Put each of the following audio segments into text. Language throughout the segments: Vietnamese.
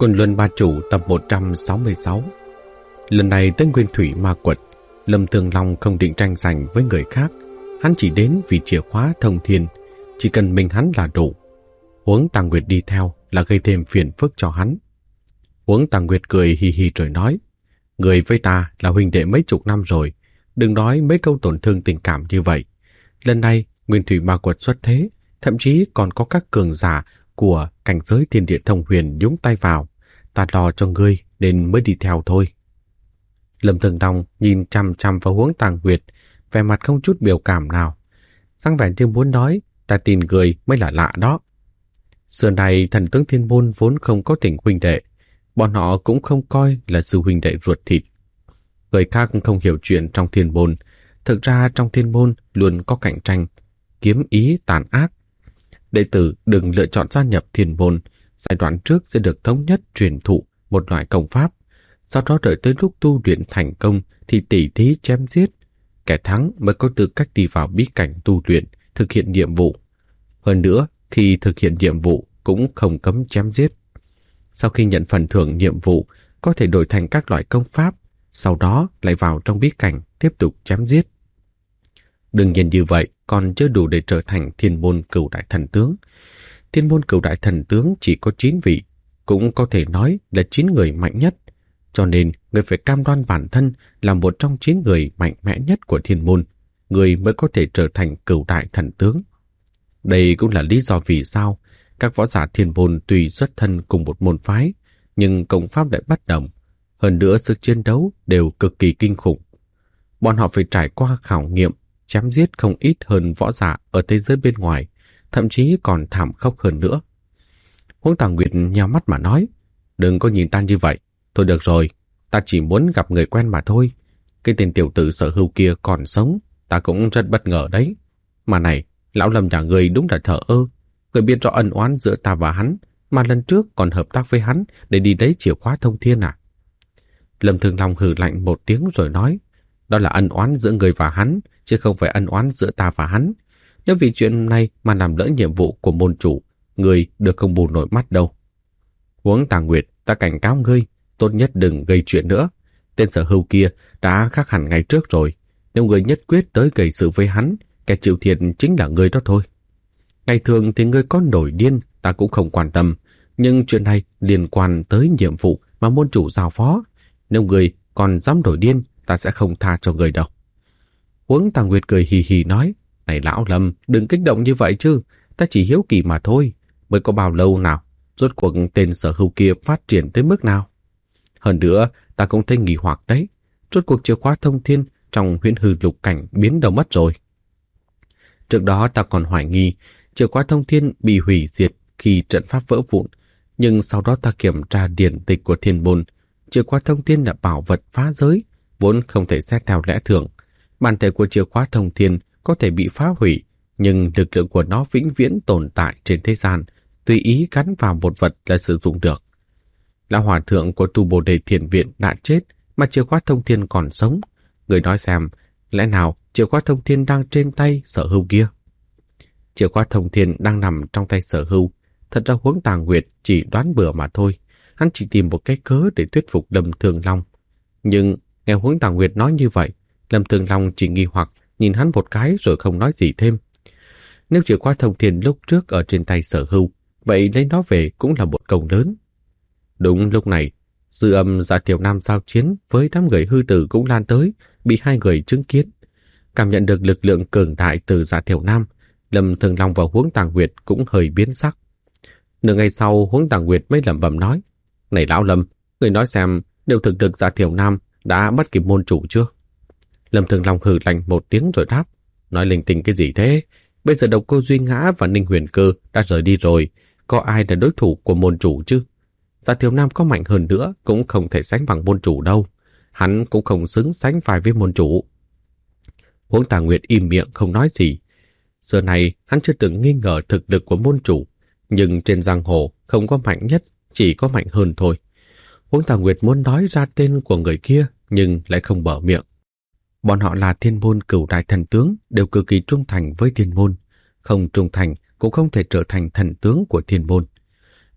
Côn Luân Ma Chủ tập 166. Lần này tới Nguyên Thủy Ma Quật, Lâm Thường Long không định tranh giành với người khác. Hắn chỉ đến vì chìa khóa thông thiên, chỉ cần mình hắn là đủ. Huống Tàng Nguyệt đi theo là gây thêm phiền phức cho hắn. Huống Tàng Nguyệt cười hì hì rồi nói, người với ta là huynh đệ mấy chục năm rồi, đừng nói mấy câu tổn thương tình cảm như vậy. Lần này Nguyên Thủy Ma Quật xuất thế, thậm chí còn có các cường giả của cảnh giới thiên địa thông huyền nhúng tay vào. Ta lo cho ngươi nên mới đi theo thôi. Lâm Thường Long nhìn chằm chằm vào Huống Tàng Nguyệt, vẻ mặt không chút biểu cảm nào. Sang vẻ như muốn nói, ta tin người mới là lạ đó. Xưa này thần tướng Thiên Môn vốn không có tình huynh đệ, bọn họ cũng không coi là sư huynh đệ ruột thịt. Người khác không hiểu chuyện trong Thiên Môn, thực ra trong Thiên Môn luôn có cạnh tranh, kiếm ý tàn ác. Đệ tử đừng lựa chọn gia nhập Thiên Môn, giai đoạn trước sẽ được thống nhất truyền thụ một loại công pháp, sau đó đợi tới lúc tu luyện thành công thì tỉ thí chém giết, kẻ thắng mới có tư cách đi vào bí cảnh tu luyện, thực hiện nhiệm vụ. Hơn nữa, khi thực hiện nhiệm vụ cũng không cấm chém giết. Sau khi nhận phần thưởng nhiệm vụ, có thể đổi thành các loại công pháp, sau đó lại vào trong bí cảnh tiếp tục chém giết. Đương nhiên như vậy còn chưa đủ để trở thành Thiên Môn Cửu Đại Thần Tướng. Thiên Môn Cửu Đại Thần Tướng chỉ có 9 vị, cũng có thể nói là 9 người mạnh nhất, cho nên người phải cam đoan bản thân là một trong 9 người mạnh mẽ nhất của Thiên Môn, người mới có thể trở thành Cửu Đại Thần Tướng. Đây cũng là lý do vì sao các võ giả Thiên Môn tuy xuất thân cùng một môn phái, nhưng công pháp lại bất đồng, hơn nữa sức chiến đấu đều cực kỳ kinh khủng. Bọn họ phải trải qua khảo nghiệm, chém giết không ít hơn võ giả ở thế giới bên ngoài, thậm chí còn thảm khốc hơn nữa. Huống Tàng Nguyệt nheo mắt mà nói, đừng có nhìn ta như vậy, thôi được rồi, ta chỉ muốn gặp người quen mà thôi. Cái tên tiểu tử Sở Hưu kia còn sống, ta cũng rất bất ngờ đấy. Mà này, lão Lâm nhà ngươi đúng là thờ ơ, người biết rõ ân oán giữa ta và hắn, mà lần trước còn hợp tác với hắn để đi lấy chìa khóa thông thiên à? Lâm Thường Long hừ lạnh một tiếng rồi nói, đó là ân oán giữa người và hắn, chứ không phải ân oán giữa ta và hắn. Nếu vì chuyện này mà làm lỡ nhiệm vụ của môn chủ, người được không bù nổi mắt đâu. Huống Tàng Nguyệt, ta cảnh cáo ngươi, tốt nhất đừng gây chuyện nữa. Tên Sở Hưu kia đã khác hẳn ngày trước rồi. Nếu ngươi nhất quyết tới gây sự với hắn, kẻ chịu thiệt chính là ngươi đó thôi. Ngày thường thì ngươi có nổi điên, ta cũng không quan tâm. Nhưng chuyện này liên quan tới nhiệm vụ mà môn chủ giao phó. Nếu ngươi còn dám nổi điên, ta sẽ không tha cho ngươi đâu. Huống Tàng Nguyệt cười hì hì nói, này lão Lâm, đừng kích động như vậy chứ, ta chỉ hiếu kỳ mà thôi. Mới có bao lâu nào, rốt cuộc tên Sở Hưu kia phát triển tới mức nào? Hơn nữa, ta cũng thấy nghi hoặc đấy, rốt cuộc chìa khóa thông thiên trong huyễn hư lục cảnh biến đâu mất rồi. Trước đó ta còn hoài nghi chìa khóa thông thiên bị hủy diệt khi trận pháp vỡ vụn, nhưng sau đó ta kiểm tra điển tịch của Thiên Môn, chìa khóa thông thiên là bảo vật phá giới, vốn không thể xét theo lẽ thường. Bản thể của chìa khóa thông thiên có thể bị phá hủy, nhưng lực lượng của nó vĩnh viễn tồn tại trên thế gian, tùy ý gắn vào một vật là sử dụng được. Lão hòa thượng của Tu Bồ Đề Thiền Viện đã chết, mà chìa khóa thông thiên còn sống. Người nói xem, lẽ nào chìa khóa thông thiên đang trên tay Sở Hưu kia? Chìa khóa thông thiên đang nằm trong tay Sở Hưu. Thật ra Huống Tàng Nguyệt chỉ đoán bừa mà thôi. Hắn chỉ tìm một cái cớ để thuyết phục Lâm Thường Long. Nhưng nghe Huống Tàng Nguyệt nói như vậy, Lâm Thường Long chỉ nghi hoặc nhìn hắn một cái rồi không nói gì thêm. Nếu chìa khóa thông thiên lúc trước ở trên tay Sở Hưu, vậy lấy nó về cũng là một công lớn. Đúng lúc này, dư âm Dạ Thiểu Nam giao chiến với đám người hư tử cũng lan tới, bị hai người chứng kiến. Cảm nhận được lực lượng cường đại từ Dạ Thiểu Nam, Lâm Thường Long và Huống Tàng Nguyệt cũng hơi biến sắc. Nửa ngày sau, Huống Tàng Nguyệt mới lẩm bẩm nói, này lão Lâm, người nói xem, đều thực lực Dạ Thiểu Nam đã bắt kịp môn chủ chưa? Lâm Thường Long hừ lạnh một tiếng rồi đáp, nói linh tinh cái gì thế? Bây giờ Độc Cô Duy Ngã và Ninh Huyền Cơ đã rời đi rồi, có ai là đối thủ của môn chủ chứ? Dạ Thiểu Nam có mạnh hơn nữa cũng không thể sánh bằng môn chủ đâu. Hắn cũng không xứng sánh vai với môn chủ. Huống Tàng Nguyệt im miệng không nói gì. Giờ này hắn chưa từng nghi ngờ thực lực của môn chủ, nhưng trên giang hồ không có mạnh nhất, chỉ có mạnh hơn thôi. Huống Tàng Nguyệt muốn nói ra tên của người kia, nhưng lại không mở miệng. Bọn họ là Thiên Môn Cửu Đại Thần Tướng, đều cực kỳ trung thành với Thiên Môn. Không trung thành cũng không thể trở thành thần tướng của Thiên Môn.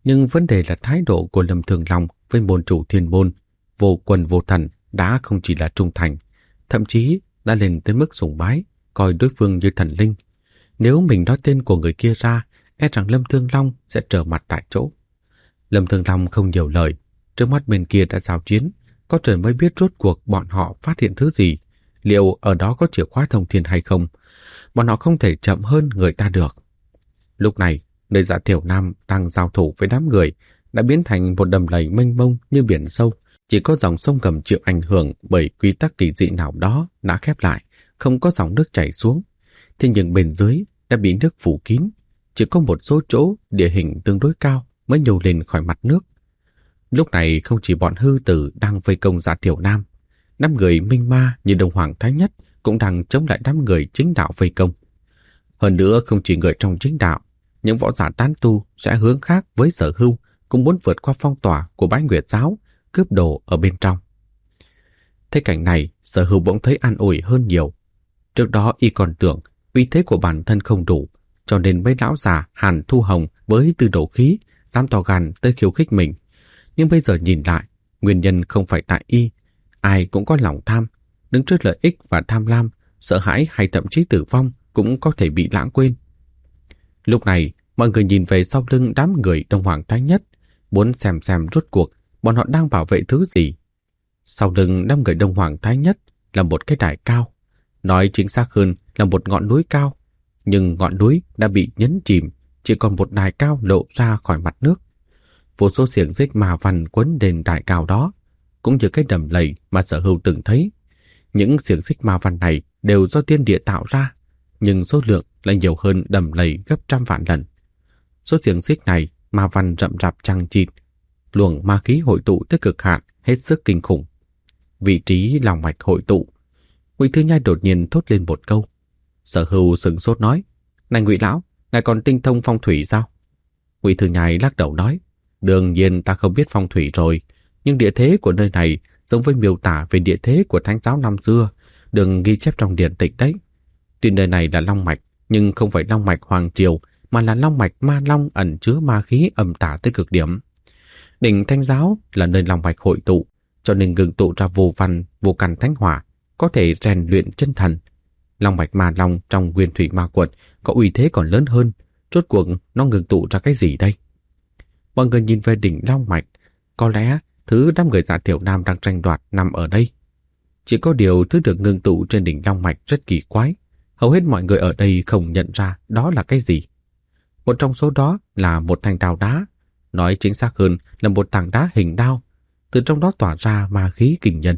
Nhưng vấn đề là thái độ của Lâm Thường Long với môn chủ thiên môn, vô quân vô thần đã không chỉ là trung thành, thậm chí đã lên tới mức sùng bái, coi đối phương như thần linh. Nếu mình nói tên của người kia ra, e rằng Lâm Thương Long sẽ trở mặt tại chỗ. Lâm Thương Long không nhiều lời, trước mắt bên kia đã giao chiến, có trời mới biết rốt cuộc bọn họ phát hiện thứ gì, liệu ở đó có chìa khóa thông thiên hay không. Bọn họ không thể chậm hơn người ta được. Lúc này, nơi Dạ Thiểu Nam đang giao thủ với đám người đã biến thành một đầm lầy mênh mông như biển sâu. Chỉ có dòng sông ngầm chịu ảnh hưởng bởi quy tắc kỳ dị nào đó đã khép lại, không có dòng nước chảy xuống. Thế nhưng bên dưới đã bị nước phủ kín, chỉ có một số chỗ địa hình tương đối cao mới nhô lên khỏi mặt nước. Lúc này không chỉ bọn hư tử đang vây công Dạ Thiểu Nam, đám người minh ma như Đông Hoàng Thái Nhất cũng đang chống lại đám người chính đạo vây công. Hơn nữa không chỉ người trong chính đạo, những võ giả tán tu sẽ hướng khác với Sở Hưu cũng muốn vượt qua phong tỏa của Bái Nguyệt giáo, cướp đồ ở bên trong. Thế cảnh này, Sở Hưu bỗng thấy an ủi hơn nhiều. Trước đó y còn tưởng uy thế của bản thân không đủ, cho nên mấy lão già Hàn Thu Hồng với tư đồ khí dám to gan tới khiêu khích mình. Nhưng bây giờ nhìn lại, nguyên nhân không phải tại y, ai cũng có lòng tham, đứng trước lợi ích và tham lam, sợ hãi hay thậm chí tử vong cũng có thể bị lãng quên. Lúc này, mọi người nhìn về sau lưng đám người Đông Hoàng Thái Nhất, muốn xem rốt cuộc bọn họ đang bảo vệ thứ gì. Sau lưng đám người Đông Hoàng Thái Nhất là một cái đài cao, nói chính xác hơn là một ngọn núi cao, nhưng ngọn núi đã bị nhấn chìm, chỉ còn một đài cao lộ ra khỏi mặt nước. Vô số xiềng xích ma văn quấn lên đài cao đó, cũng như cái đầm lầy mà Sở Hưu từng thấy. Những xiềng xích ma văn này đều do thiên địa tạo ra, nhưng số lượng lại nhiều hơn đầm lầy gấp trăm vạn lần. Số xiềng xích này ma văn rậm rạp chằng chịt, luồng ma khí hội tụ tới cực hạn, hết sức kinh khủng. Vị trí lòng mạch hội tụ. Ngụy Thư Nhai đột nhiên thốt lên một câu. Sở Hưu sững sốt nói: "Này Ngụy lão, ngài còn tinh thông phong thủy sao?" Ngụy Thư Nhai lắc đầu nói: "Đương nhiên ta không biết phong thủy rồi, nhưng địa thế của nơi này giống với miêu tả về địa thế của Thánh giáo năm xưa, đừng ghi chép trong điển tịch đấy. Tuy nơi này là long mạch, nhưng không phải long mạch hoàng triều, mà là long mạch ma long ẩn chứa ma khí âm tà tới cực điểm. Đỉnh Thánh giáo là nơi long mạch hội tụ, cho nên ngưng tụ ra vô văn, vô căn thánh hỏa, có thể rèn luyện chân thần. Long mạch ma long trong Nguyên Thủy Ma Quật có uy thế còn lớn hơn, rốt cuộc nó ngưng tụ ra cái gì đây?" Mọi người nhìn về đỉnh long mạch, có lẽ thứ đám người Dạ Thiểu Nam đang tranh đoạt nằm ở đây. Chỉ có điều thứ được ngưng tụ trên đỉnh long mạch rất kỳ quái, hầu hết mọi người ở đây không nhận ra đó là cái gì. Một trong số đó là một thanh đao đá, nói chính xác hơn là một tảng đá hình đao, từ trong đó tỏa ra ma khí kinh nhân.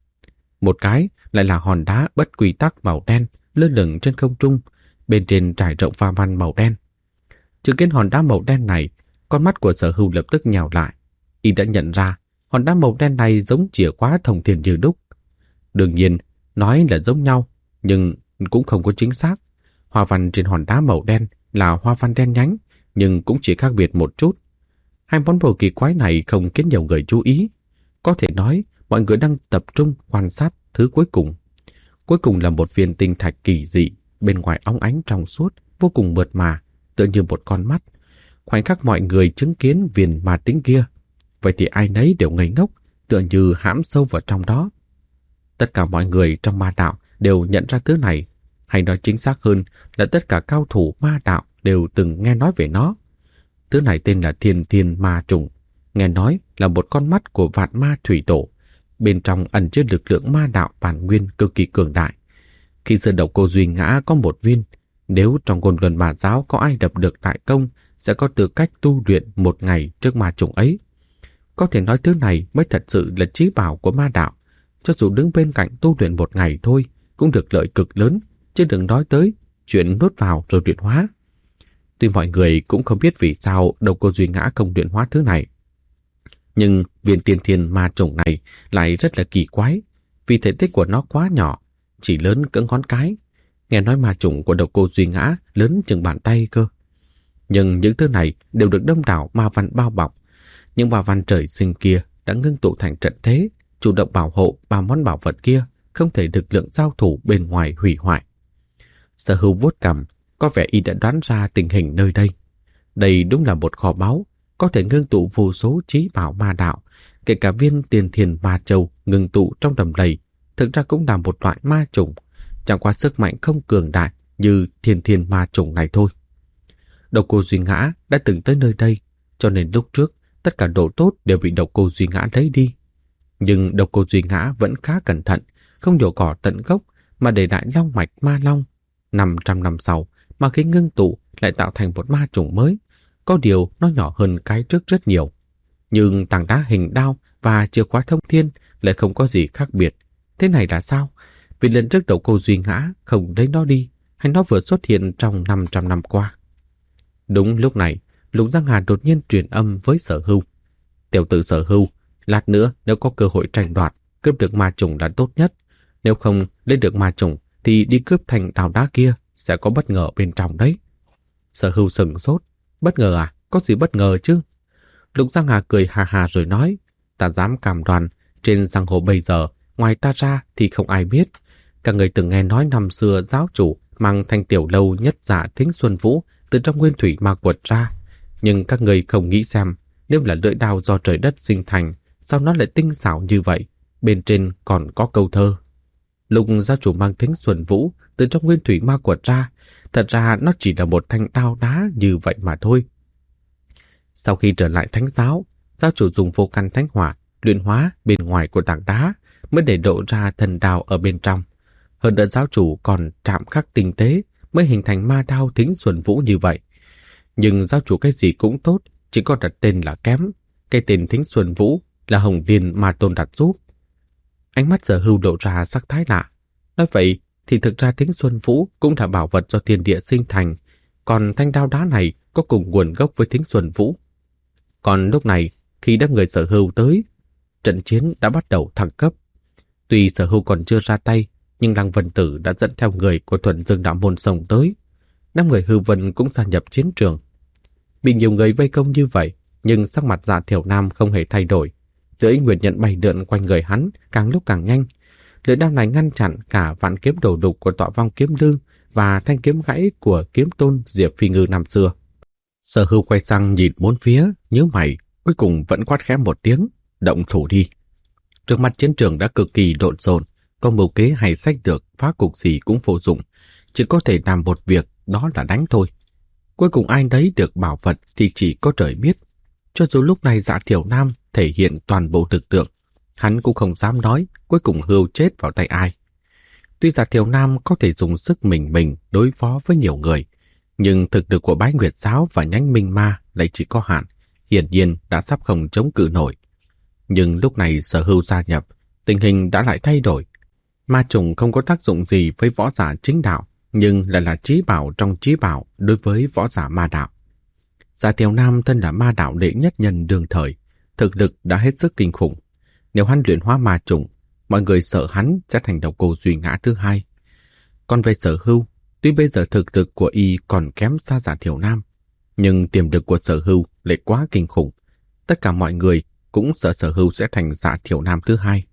Một cái lại là hòn đá bất quy tắc màu đen lơ lửng trên không trung, bên trên trải rộng pha văn màu đen. Chứng kiến hòn đá màu đen này, con mắt của Sở Hưu lập tức nhào lại. Y đã nhận ra hòn đá màu đen này giống chìa khóa thông thiên như đúc. Đương nhiên, nói là giống nhau, nhưng cũng không có chính xác. Hoa văn trên hòn đá màu đen là hoa văn đen nhánh, nhưng cũng chỉ khác biệt một chút. Hai món đồ kỳ quái này không khiến nhiều người chú ý. Có thể nói, mọi người đang tập trung quan sát thứ cuối cùng. Cuối cùng là một viên tinh thạch kỳ dị, bên ngoài óng ánh trong suốt, vô cùng mượt mà, tựa như một con mắt. Khoảnh khắc mọi người chứng kiến viên ma tính kia, vậy thì ai nấy đều ngây ngốc, tựa như hãm sâu vào trong đó. Tất cả mọi người trong ma đạo đều nhận ra thứ này, hay nói chính xác hơn là tất cả cao thủ ma đạo đều từng nghe nói về nó. Thứ này tên là Thiên Thiên Ma Trùng, nghe nói là một con mắt của Vạn Ma Thủy Tổ, bên trong ẩn chứa lực lượng ma đạo bản nguyên cực kỳ cường đại. Khi Sơn Độc Cô Duy Ngã có một viên, nếu trong Côn Luân Ma giáo có ai đập được đại công, sẽ có tư cách tu luyện một ngày trước ma trùng ấy. Có thể nói thứ này mới thật sự là chí bảo của ma đạo, cho dù đứng bên cạnh tu luyện một ngày thôi cũng được lợi cực lớn, chứ đừng nói tới chuyện nuốt vào rồi luyện hóa. Tuy mọi người cũng không biết vì sao Độc Cô Duy Ngã không luyện hóa thứ này, nhưng viên Tiên Thiên Ma Trùng này lại rất là kỳ quái, vì thể tích của nó quá nhỏ, chỉ lớn cỡ ngón cái. Nghe nói ma trùng của Độc Cô Duy Ngã lớn chừng bàn tay cơ. Nhưng những thứ này đều được đông đảo ma văn bao bọc. Những ma văn trời sinh kia đã ngưng tụ thành trận thế, chủ động bảo hộ ba món bảo vật kia, không thể lực lượng giao thủ bên ngoài hủy hoại. Sở Hưu vuốt cằm, có vẻ y đã đoán ra tình hình nơi đây. Đây đúng là một kho báu, có thể ngưng tụ vô số trí bảo ma đạo, kể cả viên tiền thiền ma châu ngưng tụ trong đầm lầy, thực ra cũng là một loại ma chủng, chẳng qua sức mạnh không cường đại như thiên ma chủng này thôi. Độc Cô Duy Ngã đã từng tới nơi đây, cho nên lúc trước tất cả đồ tốt đều bị Độc Cô Duy Ngã lấy đi. Nhưng Độc Cô Duy Ngã vẫn khá cẩn thận, không nhổ cỏ tận gốc mà để lại long mạch ma long. 500 năm sau, mà khi ngưng tụ lại tạo thành một ma chủng mới, có điều nó nhỏ hơn cái trước rất nhiều. Nhưng tảng đá hình đao và chìa khóa thông thiên lại không có gì khác biệt. Thế này là sao? Vì lần trước Độc Cô Duy Ngã không lấy nó đi, hay nó vừa xuất hiện trong 500 năm qua? Đúng lúc này, Lục Giang Hà đột nhiên truyền âm với Sở Hưu. Tiểu tử Sở Hưu, lát nữa nếu có cơ hội tranh đoạt, cướp được ma chủng là tốt nhất. Nếu không lấy được ma chủng thì đi cướp thành đào đá kia sẽ có bất ngờ bên trong đấy. Sở Hưu sửng sốt. Bất ngờ à? Có gì bất ngờ chứ? Lục Giang Hà cười hà hà rồi nói, ta dám cam đoan, trên giang hồ bây giờ, ngoài ta ra thì không ai biết. Các người từng nghe nói năm xưa giáo chủ mang thanh tiểu lâu nhất giả Thính Xuân Vũ từ trong nguyên thủy ma quật ra. Nhưng các người không nghĩ xem, nếu là lưỡi đao do trời đất sinh thành, sao nó lại tinh xảo như vậy? Bên trên còn có câu thơ. Lục gia chủ mang Thính Xuân Vũ từ trong nguyên thủy ma quật ra, thật ra nó chỉ là một thanh đao đá như vậy mà thôi. Sau khi trở lại thánh giáo, giáo chủ dùng vô căn thánh hỏa luyện hóa bên ngoài của tảng đá mới để độ ra thần đao ở bên trong. Hơn nữa giáo chủ còn chạm khắc tinh tế mới hình thành ma đao Thính Xuân Vũ như vậy. Nhưng giáo chủ cái gì cũng tốt, chỉ có đặt tên là kém. Cái tên Thính Xuân Vũ là Hồng Liên mà Tôn đặt giúp. Ánh mắt Sở Hưu lộ ra sắc thái lạ. Nói vậy thì thực ra Thính Xuân Vũ cũng là bảo vật do thiên địa sinh thành, còn thanh đao đá này có cùng nguồn gốc với Thính Xuân Vũ. Còn lúc này, khi đám người Sở Hưu tới, trận chiến đã bắt đầu thăng cấp. Tuy Sở Hưu còn chưa ra tay, nhưng Lăng Vân Tử đã dẫn theo người của Thuần Dương Đạo Môn xông tới. Năm người Hưu Vân cũng gia nhập chiến trường. Bị nhiều người vây công như vậy, nhưng sắc mặt Dạ Thiểu Nam không hề thay đổi. Lưỡi Nguyệt Nhận bay lượn quanh người hắn càng lúc càng nhanh. Lưỡi đao này ngăn chặn cả vạn kiếm đầu đục của Tọa Vong Kiếm Lư và thanh kiếm gãy của kiếm tôn Diệp Phi Ngư năm xưa. Sở Hưu quay sang nhìn bốn phía, nhíu mày, cuối cùng vẫn quát khẽ một tiếng, động thủ đi. Trước mặt chiến trường đã cực kỳ lộn xộn, có mưu kế hay sách được phá cục gì cũng vô dụng, chỉ có thể làm một việc, đó là đánh thôi. Cuối cùng ai đấy được bảo vật thì chỉ có trời biết. Cho dù lúc này Dạ Thiểu Nam thể hiện toàn bộ thực tượng, hắn cũng không dám nói cuối cùng Hưu chết vào tay ai. Tuy Dạ Thiểu Nam có thể dùng sức mình đối phó với nhiều người, nhưng thực lực của Bái Nguyệt Giáo và nhánh Minh Ma lại chỉ có hạn, hiển nhiên đã sắp không chống cự nổi. Nhưng lúc này Sở Hưu gia nhập, tình hình đã lại thay đổi. Ma trùng không có tác dụng gì với võ giả chính đạo, nhưng lại là chí bảo trong chí bảo đối với võ giả ma đạo. Dạ Thiểu Nam thân là ma đạo đệ nhất nhân đương thời, thực lực đã hết sức kinh khủng. Nếu hắn luyện hóa ma trùng, mọi người sợ hắn sẽ thành Độc Cô Duy Ngã thứ hai. Còn về Sở Hưu, tuy bây giờ thực lực của y còn kém xa Dạ Thiểu Nam, nhưng tiềm lực của Sở Hưu lại quá kinh khủng. Tất cả mọi người cũng sợ Sở Hưu sẽ thành Dạ Thiểu Nam thứ hai.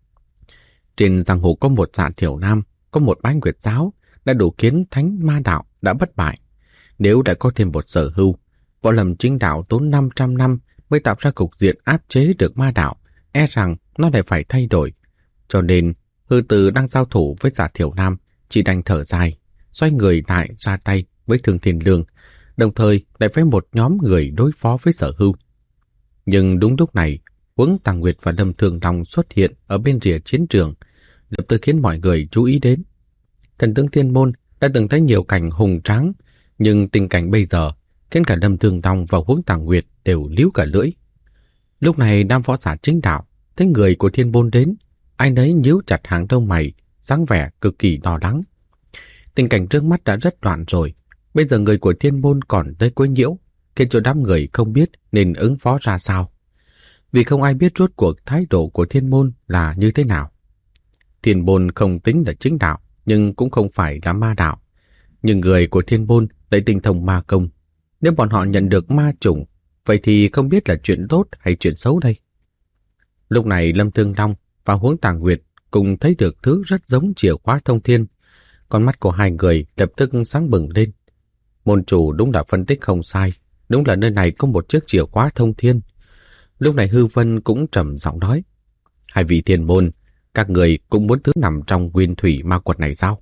Trên giang hồ có một Dạ Thiểu Nam, có một Bái Nguyệt Giáo, đã đủ khiến thánh ma đạo đã bất bại. Nếu đã có thêm một Sở Hưu, võ lâm chính đạo tốn 500 năm mới tạo ra cục diện áp chế được ma đạo, e rằng nó lại phải thay đổi. Cho nên, Hư Từ đang giao thủ với Dạ Thiểu Nam, chỉ đành thở dài, xoay người lại ra tay với Thương Thiên Lương, đồng thời lại với một nhóm người đối phó với Sở Hưu. Nhưng đúng lúc này, Huống Tàng Nguyệt và Lâm Thường Long xuất hiện ở bên rìa chiến trường, lập tức khiến mọi người chú ý đến. Thần tướng Thiên Môn đã từng thấy nhiều cảnh hùng tráng, nhưng tình cảnh bây giờ khiến cả Lâm Thường Long và Huống Tàng Nguyệt đều líu cả lưỡi. Lúc này đám võ giả chính đạo thấy người của Thiên Môn đến, ai nấy nhíu chặt hàng lông mày, dáng vẻ cực kỳ lo lắng. Tình cảnh trước mắt đã rất loạn rồi, bây giờ người của Thiên Môn còn tới quấy nhiễu, khiến cho đám người không biết nên ứng phó ra sao. Vì không ai biết rốt cuộc thái độ của Thiên Môn là như thế nào. Thiên Môn không tính là chính đạo, nhưng cũng không phải là ma đạo. Nhưng người của Thiên Môn lại tinh thông ma công. Nếu bọn họ nhận được ma chủng, vậy thì không biết là chuyện tốt hay chuyện xấu đây. Lúc này Lâm Thương Long và Huống Tàng Nguyệt cùng thấy được thứ rất giống chìa khóa thông thiên. Con mắt của hai người lập tức sáng bừng lên. Môn chủ đúng là phân tích không sai. Đúng là nơi này có một chiếc chìa khóa thông thiên. Lúc này Hư Vân cũng trầm giọng nói. Hai vị thiên môn, các người cũng muốn thứ nằm trong nguyên thủy ma quật này sao?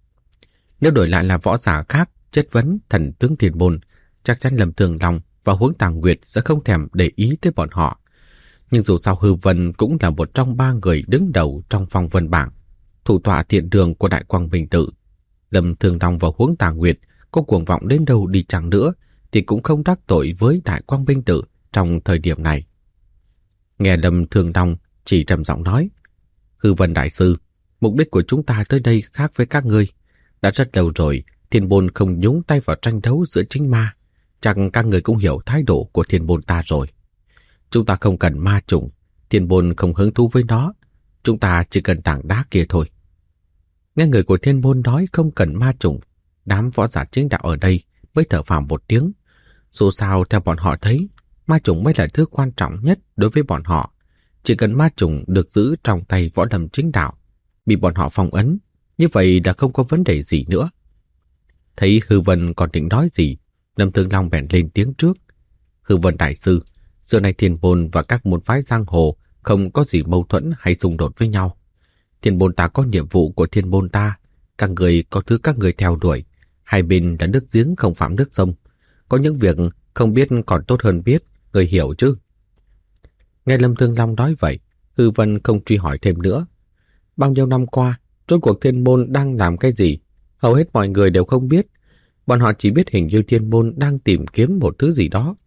Nếu đổi lại là võ giả khác chất vấn thần tướng thiên môn, chắc chắn Lâm Thường Long và Huống Tàng Nguyệt sẽ không thèm để ý tới bọn họ. Nhưng dù sao Hư Vân cũng là một trong ba người đứng đầu trong phong vân bảng, thủ tọa thiện đường của Đại Quang Minh Tự. Lâm Thường Long và Huống Tàng Nguyệt có cuồng vọng đến đâu đi chăng nữa thì cũng không đắc tội với Đại Quang Minh Tự trong thời điểm này. Nghe Lâm Thường Long chỉ trầm giọng nói, Hư Vân đại sư, mục đích của chúng ta tới đây khác với các ngươi. Đã rất lâu rồi, thiên môn không nhúng tay vào tranh đấu giữa chính ma. Chắc các người cũng hiểu thái độ của thiên môn ta rồi. Chúng ta không cần ma chủng, thiên môn không hứng thú với nó. Chúng ta chỉ cần tảng đá kia thôi. Nghe người của thiên môn nói không cần ma chủng, đám võ giả chính đạo ở đây mới thở phào một tiếng. Dù sao theo bọn họ thấy, ma chủng mới là thứ quan trọng nhất đối với bọn họ. Chỉ cần ma chủng được giữ trong tay võ lâm chính đạo, bị bọn họ phong ấn, như vậy đã không có vấn đề gì nữa. Thấy Hư Vân còn định nói gì, Lâm Thường Long bèn lên tiếng trước. Hư Vân đại sư, xưa nay thiên môn và các môn phái giang hồ không có gì mâu thuẫn hay xung đột với nhau. Thiên môn ta có nhiệm vụ của thiên môn ta, các người có thứ các người theo đuổi. Hai bên là nước giếng không phạm nước sông. Có những việc không biết còn tốt hơn biết, người hiểu chứ? Nghe Lâm Thường Long nói vậy, Hư Vân không truy hỏi thêm nữa. Bao nhiêu năm qua, rốt cuộc thiên môn đang làm cái gì? Hầu hết mọi người đều không biết. Bọn họ chỉ biết hình như thiên môn đang tìm kiếm một thứ gì đó.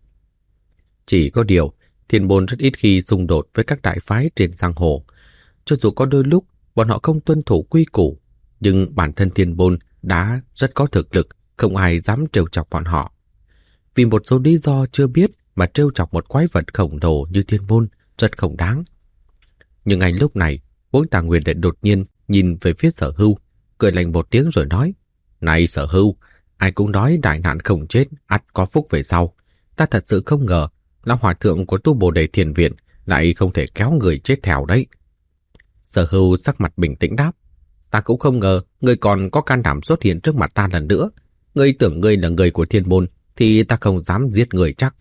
Chỉ có điều, thiên môn rất ít khi xung đột với các đại phái trên giang hồ. Cho dù có đôi lúc bọn họ không tuân thủ quy củ, nhưng bản thân thiên môn đã rất có thực lực, không ai dám trêu chọc bọn họ. Vì một số lý do chưa biết mà trêu chọc một quái vật khổng lồ như thiên môn rất không đáng. Nhưng ngay lúc này, Huống Tàng Nguyệt lại đột nhiên nhìn về phía Sở Hưu, cười lạnh một tiếng rồi nói, này Sở Hưu, ai cũng nói đại nạn không chết, ắt có phúc về sau. Ta thật sự không ngờ, lão hòa thượng của Tu Bồ Đề Thiền Viện lại không thể kéo người chết theo đấy. Sở Hưu sắc mặt bình tĩnh đáp, ta cũng không ngờ ngươi còn có can đảm xuất hiện trước mặt ta lần nữa. Ngươi tưởng ngươi là người của thiên môn thì ta không dám giết người chắc.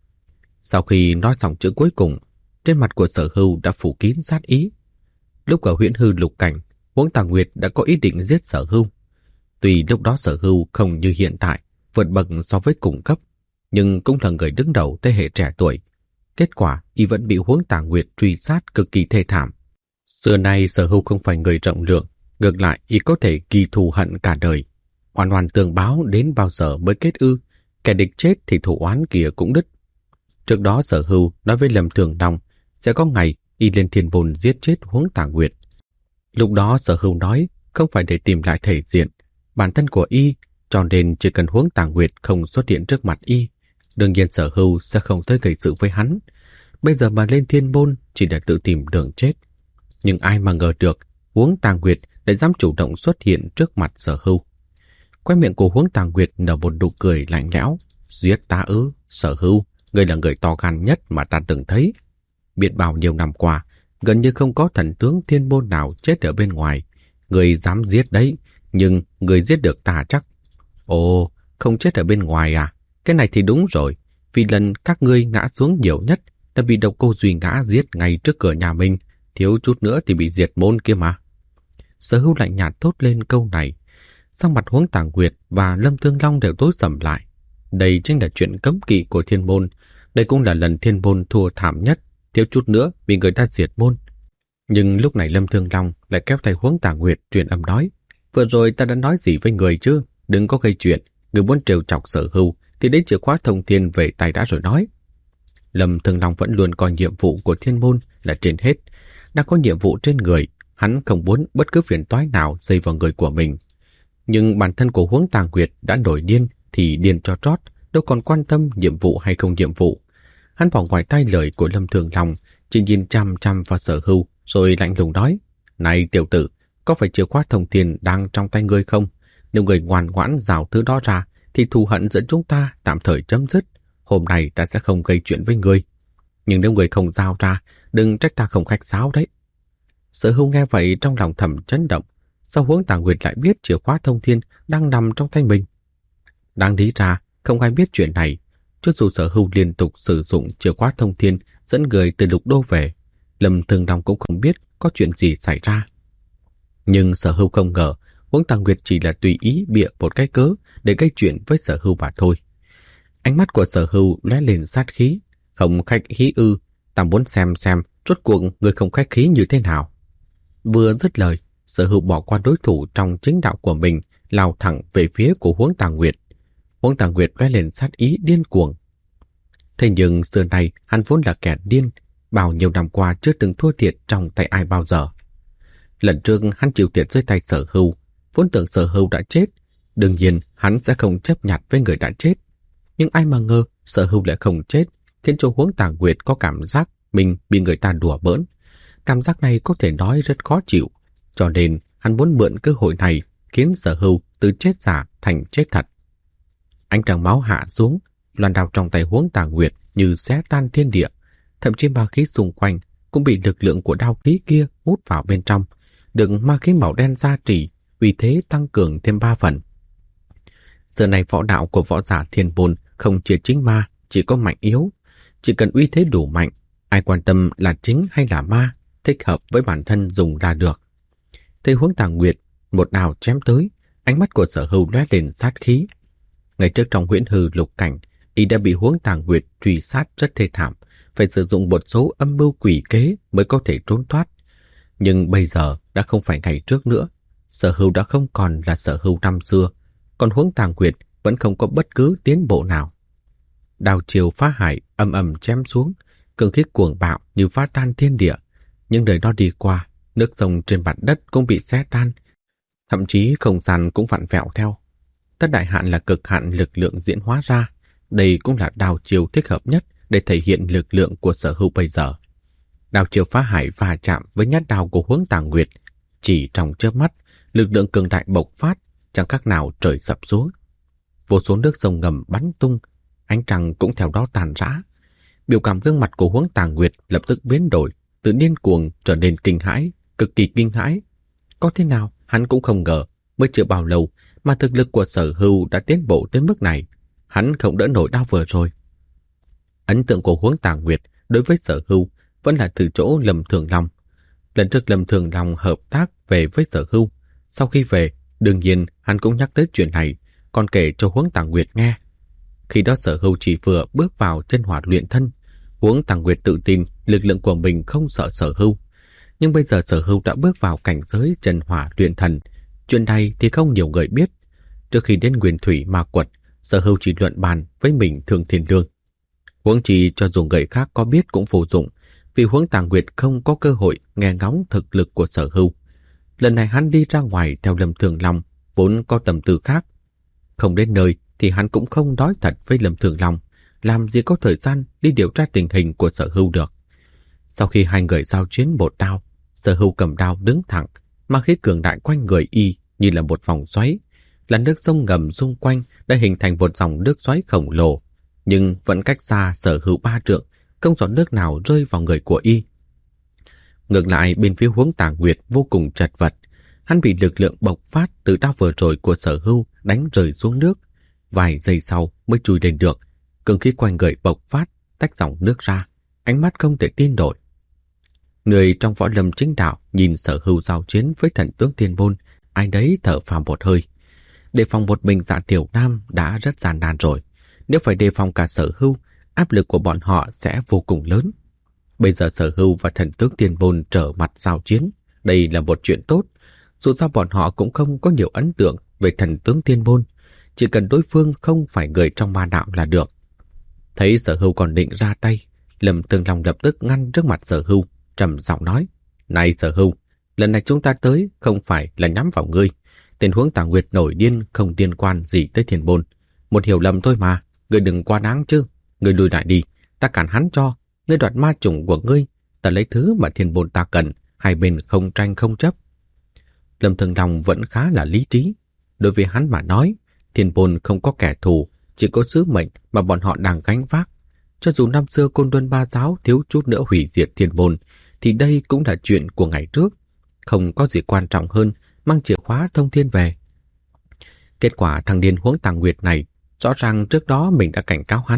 Sau khi nói xong chữ cuối cùng, trên mặt của Sở Hưu đã phủ kín sát ý. Lúc ở Huyễn Hư Lục Cảnh, Huống Tàng Nguyệt đã có ý định giết Sở Hưu. Tuy lúc đó Sở Hưu không như hiện tại, vượt bậc so với cùng cấp, nhưng cũng là người đứng đầu thế hệ trẻ tuổi. Kết quả, y vẫn bị Huống Tàng Nguyệt truy sát cực kỳ thê thảm. Xưa nay Sở Hưu không phải người rộng lượng, ngược lại y có thể ghi thù hận cả đời. Oan oan tương báo đến bao giờ mới kết ư, kẻ địch chết thì thù oán kia cũng đứt. Trước đó Sở Hưu nói với Lâm Thường Long sẽ có ngày y lên thiên môn giết chết Huống Tàng Nguyệt. Lúc đó Sở Hưu nói không phải để tìm lại thể diện bản thân của y, cho nên chỉ cần Huống Tàng Nguyệt không xuất hiện trước mặt y, đương nhiên Sở Hưu sẽ không tới gây sự với hắn. Bây giờ mà lên thiên môn chỉ để tự tìm đường chết. Nhưng ai mà ngờ được Huống Tàng Nguyệt lại dám chủ động xuất hiện trước mặt Sở Hưu. Quay miệng của Huống Tàng Nguyệt nở một nụ cười lạnh lẽo. Giết ta ư? Sở Hưu, ngươi là người to gan nhất mà ta từng thấy. Biết bao nhiêu năm qua, gần như không có thần tướng thiên môn nào chết ở bên ngoài. Ngươi dám giết đấy, nhưng ngươi giết được ta chắc. Ồ, không chết ở bên ngoài à? Cái này thì đúng rồi, vì lần các ngươi ngã xuống nhiều nhất đã bị độc cô Duy Ngã giết ngay trước cửa nhà mình, thiếu chút nữa thì bị diệt môn kia mà. Sở Hưu lạnh nhạt thốt lên câu này. Sắc mặt Huống Tàng Nguyệt và Lâm Thương Long đều tối sầm lại. Đây chính là chuyện cấm kỵ của thiên môn. Đây cũng là lần thiên môn thua thảm nhất, thiếu chút nữa bị người ta diệt môn. Nhưng lúc này Lâm Thương Long lại kéo tay Huống Tàng Nguyệt truyền âm nói, vừa rồi ta đã nói gì với người chứ? Đừng có gây chuyện, người muốn trêu chọc Sở Hưu thì lấy chìa khóa thông thiên về tay đã rồi nói. Lâm Thương Long vẫn luôn coi nhiệm vụ của thiên môn là trên hết. Đã có nhiệm vụ trên người, hắn không muốn bất cứ phiền toái nào dây vào người của mình. Nhưng bản thân của Huống Tàng Nguyệt đã nổi điên thì điên cho trót, đâu còn quan tâm nhiệm vụ hay không nhiệm vụ. Hắn bỏ ngoài tai lời của Lâm Thường Long, chỉ nhìn chăm chăm vào Sở Hưu rồi lạnh lùng nói, này tiểu tử, có phải chìa khóa thông thiên đang trong tay ngươi không? Nếu người ngoan ngoãn rào thứ đó ra thì thù hận giữa chúng ta tạm thời chấm dứt. Hôm nay ta sẽ không gây chuyện với ngươi. Nhưng nếu người không giao ra, đừng trách ta không khách sáo đấy. Sở Hưu nghe vậy trong lòng thầm chấn động. Sao Huống Tàng Nguyệt lại biết chìa khóa thông thiên đang nằm trong tay mình? Đáng lý ra, không ai biết chuyện này. Cho dù Sở Hưu liên tục sử dụng chìa khóa thông thiên dẫn người từ Lục Đô về, Lâm Thường Long cũng không biết có chuyện gì xảy ra. Nhưng Sở Hưu không ngờ Huống Tàng Nguyệt chỉ là tùy ý bịa một cái cớ để gây chuyện với Sở Hưu mà thôi. Ánh mắt của Sở Hưu lóe lên sát khí. Không khách khí ư? Ta muốn xem rốt cuộc người không khách khí như thế nào. Vừa dứt lời, Sở Hưu bỏ qua đối thủ trong chính đạo của mình, lao thẳng về phía của Huống Tàng Nguyệt. Huống Tàng Nguyệt lóe lên sát ý điên cuồng. Thế nhưng xưa nay hắn vốn là kẻ điên, bao nhiêu năm qua chưa từng thua thiệt trong tay ai bao giờ. Lần trước hắn chịu thiệt dưới tay Sở Hưu, vốn tưởng Sở Hưu đã chết, đương nhiên hắn sẽ không chấp nhặt với người đã chết. Nhưng ai mà ngờ Sở Hưu lại không chết, khiến cho Huống Tàng Nguyệt có cảm giác mình bị người ta đùa bỡn. Cảm giác này có thể nói rất khó chịu, cho nên hắn muốn mượn cơ hội này khiến Sở Hưu từ chết giả thành chết thật. Ánh trăng máu hạ xuống, loan đao trong tay Huống Tàng Nguyệt như xé tan thiên địa, thậm chí ma khí xung quanh cũng bị lực lượng của đao khí kia hút vào bên trong, được ma khí màu đen gia trì, uy thế tăng cường thêm 3 phần. Giờ này võ đạo của võ giả Thiên Môn không chia chính ma, chỉ có mạnh yếu. Chỉ cần uy thế đủ mạnh, ai quan tâm là chính hay là ma, thích hợp với bản thân dùng là được. Thấy Huống Tàng Nguyệt một đao chém tới, ánh mắt của Sở Hưu lóe lên sát khí. Ngày trước trong huyễn hư lục cảnh, y đã bị Huống Tàng Nguyệt truy sát rất thê thảm, phải sử dụng một số âm mưu quỷ kế mới có thể trốn thoát. Nhưng bây giờ đã không phải ngày trước nữa, Sở Hưu đã không còn là Sở Hưu năm xưa, còn Huống Tàng Nguyệt vẫn không có bất cứ tiến bộ nào. Đao chiều phá hải âm ầm chém xuống, cường khí cuồng bạo như phá tan thiên địa. Nhưng đời đó đi qua, nước sông trên mặt đất cũng bị xé tan, thậm chí không gian cũng vặn vẹo theo. Tất đại hạn là cực hạn lực lượng diễn hóa ra, đây cũng là đao chiều thích hợp nhất để thể hiện lực lượng của Sở Hưu bây giờ. Đao chiều phá hải va chạm với nhát đao của Huống Tàng Nguyệt, chỉ trong chớp mắt, lực lượng cường đại bộc phát, chẳng khác nào trời sập xuống. Vô số nước sông ngầm bắn tung, ánh trăng cũng theo đó tàn rã. Biểu cảm gương mặt của Huống Tàng Nguyệt lập tức biến đổi, từ điên cuồng trở nên kinh hãi, cực kỳ kinh hãi. Có thế nào hắn cũng không ngờ, mới chưa bao lâu mà thực lực của Sở Hưu đã tiến bộ tới mức này. Hắn không đỡ nổi đau vừa rồi. Ấn tượng của Huống Tàng Nguyệt đối với Sở Hưu vẫn là từ chỗ Lâm Thường Long. Lần trước Lâm Thường Long hợp tác về với Sở Hưu, sau khi về, đương nhiên hắn cũng nhắc tới chuyện này, còn kể cho Huống Tàng Nguyệt nghe. Khi đó Sở Hưu chỉ vừa bước vào chân hỏa luyện thân, Huống Tàng Nguyệt tự tin lực lượng của mình không sợ Sở Hưu. Nhưng bây giờ Sở Hưu đã bước vào cảnh giới chân hỏa luyện thần, chuyện này thì không nhiều người biết. Trước khi đến Nguyên Thủy Ma Quật, Sở Hưu chỉ luận bàn với mình Thương Thiên Lương. Huống chi cho dù người khác có biết cũng vô dụng, vì Huống Tàng Nguyệt không có cơ hội nghe ngóng thực lực của Sở Hưu. Lần này hắn đi ra ngoài theo Lâm Thường Long, vốn có tầm tư khác. Không đến nơi thì hắn cũng không nói thật với Lâm Thường Long, làm gì có thời gian đi điều tra tình hình của Sở Hưu được. Sau khi hai người giao chiến một đao, Sở Hưu cầm đao đứng thẳng, mà khí cường đại quanh người y như là một vòng xoáy. Là nước sông ngầm xung quanh đã hình thành một dòng nước xoáy khổng lồ, nhưng vẫn cách xa Sở Hưu 3 trượng, không giọt nước nào rơi vào người của y. Ngược lại bên phía Huống Tàng Nguyệt vô cùng chật vật, hắn bị lực lượng bộc phát từ đao vừa rồi của Sở Hưu đánh rơi xuống nước, vài giây sau mới chui lên được. Cường khí quanh người bộc phát, tách dòng nước ra, ánh mắt không thể tin nổi. Người trong võ lâm chính đạo nhìn Sở Hưu giao chiến với thần tướng Thiên Môn, ai đấy thở phào một hơi. Đề phòng một mình Dạ Tiểu Nam đã rất gian nan rồi, nếu phải đề phòng cả Sở Hưu, áp lực của bọn họ sẽ vô cùng lớn. Bây giờ Sở Hưu và thần tướng Thiên Môn trở mặt giao chiến, đây là một chuyện tốt. Dù sao bọn họ cũng không có nhiều ấn tượng về thần tướng Thiên Môn, chỉ cần đối phương không phải người trong ma đạo là được. Thấy Sở Hưu còn định ra tay, Lâm Thường Long lập tức ngăn trước mặt Sở Hưu, trầm giọng nói: "Này Sở Hưu, lần này chúng ta tới không phải là nhắm vào ngươi. Tên Huống Tàng Nguyệt nổi điên không liên quan gì tới Thiên Môn, một hiểu lầm thôi mà, ngươi đừng quá đáng chứ. Ngươi lùi lại đi, ta cản hắn cho. Ngươi đoạt ma chủng của ngươi, ta lấy thứ mà Thiên Môn ta cần, hai bên không tranh không chấp." Lâm Thường Long vẫn khá là lý trí. Đối với hắn mà nói, Thiên Môn không có kẻ thù, chỉ có sứ mệnh mà bọn họ đang gánh vác. Cho dù năm xưa Côn Luân Ba Giáo thiếu chút nữa hủy diệt Thiên Môn, thì đây cũng là chuyện của ngày trước. Không có gì quan trọng hơn mang chìa khóa thông thiên về. Kết quả thằng điên Huống Tàng Nguyệt này, rõ ràng trước đó mình đã cảnh cáo hắn,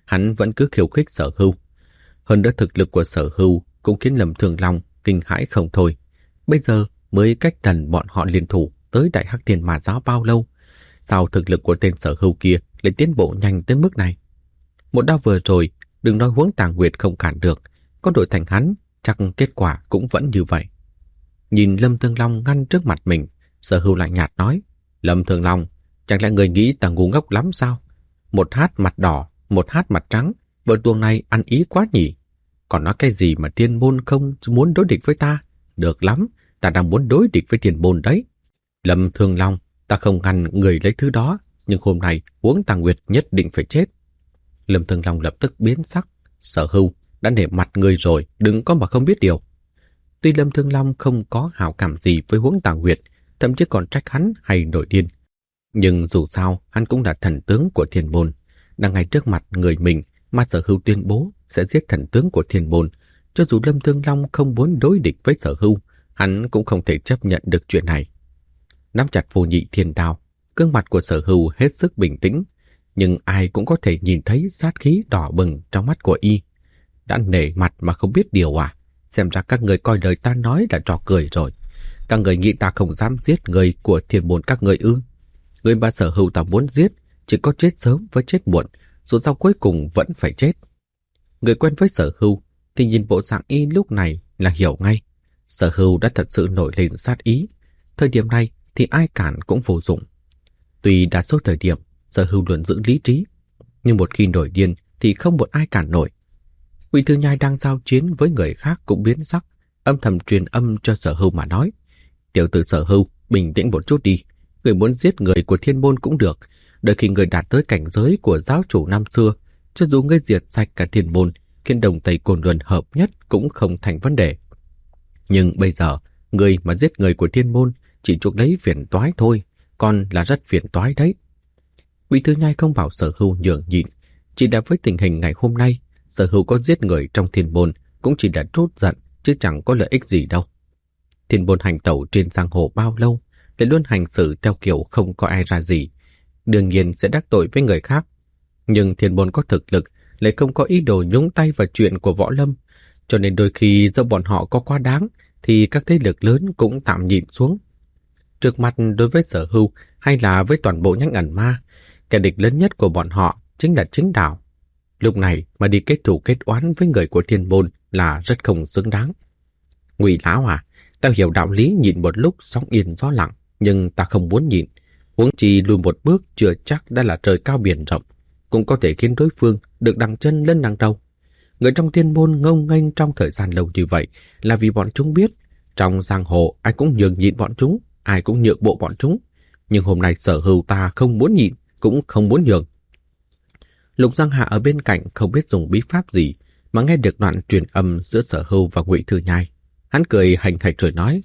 hắn vẫn cứ khiêu khích Sở Hưu. Hơn nữa thực lực của Sở Hưu cũng khiến Lâm Thường Long kinh hãi không thôi. Bây giờ mới cách lần bọn họ liên thủ tới Đại Hắc Thiên Ma Giáo bao lâu? Sao thực lực của tên Sở Hưu kia lại tiến bộ nhanh tới mức này? Một đao vừa rồi, đừng nói Huống Tàng Nguyệt không cản được, có đổi thành hắn, chắc kết quả cũng vẫn như vậy. Nhìn Lâm Thường Long ngăn trước mặt mình, Sở Hưu lạnh nhạt nói, Lâm Thường Long, chẳng lẽ người nghĩ ta ngu ngốc lắm sao? Một hát mặt đỏ, một hát mặt trắng, vợ tuồng này ăn ý quá nhỉ? Còn nói cái gì mà Thiên Môn không muốn đối địch với ta? Được lắm, ta đang muốn đối địch với Thiên Môn đấy. Lâm Thường Long, ta không ngăn người lấy thứ đó, nhưng hôm nay Huống Tàng Nguyệt nhất định phải chết. Lâm Thường Long lập tức biến sắc. Sở Hưu, đã nể mặt người rồi, đừng có mà không biết điều. Tuy Lâm Thường Long không có hảo cảm gì với Huống Tàng Nguyệt, thậm chí còn trách hắn hay nổi điên. Nhưng dù sao, hắn cũng là thần tướng của Thiên Môn. Đang ngay trước mặt người mình mà Sở Hưu tuyên bố sẽ giết thần tướng của Thiên Môn. Cho dù Lâm Thường Long không muốn đối địch với Sở Hưu, hắn cũng không thể chấp nhận được chuyện này. Nắm chặt Vô Nhị Thiên Đao, gương mặt của Sở Hưu hết sức bình tĩnh, nhưng ai cũng có thể nhìn thấy sát khí đỏ bừng trong mắt của y. Đã nể mặt mà không biết điều à? Xem ra các người coi lời ta nói là trò cười rồi. Các người nghĩ ta không dám giết người của Thiên Môn các người ư? Người mà Sở Hưu ta muốn giết, chỉ có chết sớm với chết muộn, dù sao cuối cùng vẫn phải chết. Người quen với Sở Hưu thì nhìn bộ dạng y lúc này là hiểu ngay. Sở Hưu đã thật sự nổi lên sát ý. Thời điểm này thì ai cản cũng vô dụng. Tuy đa số thời điểm Sở Hưu luôn giữ lý trí, nhưng một khi nổi điên thì không một ai cản nổi. Ngụy Thư Nhai đang giao chiến với người khác cũng biến sắc, âm thầm truyền âm cho Sở Hưu mà nói, tiểu tử Sở Hưu, bình tĩnh một chút đi. Người muốn giết người của Thiên Môn cũng được, đợi khi người đạt tới cảnh giới của giáo chủ năm xưa, cho dù ngươi diệt sạch cả Thiên Môn, khiến Đồng Tây Côn Luân hợp nhất cũng không thành vấn đề. Nhưng bây giờ, người mà giết người của Thiên Môn chỉ chuộc lấy phiền toái thôi, còn là rất phiền toái đấy. Ngụy Thư Nhai không bảo Sở Hưu nhường nhịn, chỉ là với tình hình ngày hôm nay, Sở Hưu có giết người trong Thiên Môn cũng chỉ là trút giận, chứ chẳng có lợi ích gì đâu. Thiên Môn hành tẩu trên giang hồ bao lâu, để luôn hành xử theo kiểu không có ai ra gì, đương nhiên sẽ đắc tội với người khác. Nhưng Thiên Môn có thực lực, lại không có ý đồ nhúng tay vào chuyện của Võ Lâm, cho nên đôi khi do bọn họ có quá đáng, thì các thế lực lớn cũng tạm nhịn xuống. Trước mặt đối với Sở Hưu hay là với toàn bộ Nhãn Ẩn Ma, kẻ địch lớn nhất của bọn họ chính là chính đạo. Lúc này mà đi kết thù kết oán với người của Thiên Môn là rất không xứng đáng. Ngụy lão à, tao hiểu đạo lý nhịn một lúc sóng yên gió lặng, nhưng ta không muốn nhịn. Huống chi lùi một bước chưa chắc đã là trời cao biển rộng, cũng có thể khiến đối phương được đằng chân lên đằng đầu. Người trong Thiên Môn ngông nghênh trong thời gian lâu như vậy là vì bọn chúng biết trong giang hồ ai cũng nhường nhịn bọn chúng, ai cũng nhượng bộ bọn chúng. Nhưng hôm nay Sở Hưu ta không muốn nhịn, cũng không muốn nhường. Lục Giang Hạ ở bên cạnh không biết dùng bí pháp gì mà nghe được đoạn truyền âm giữa Sở Hưu và Ngụy Thư Nhai. Hắn cười hành hạch rồi nói,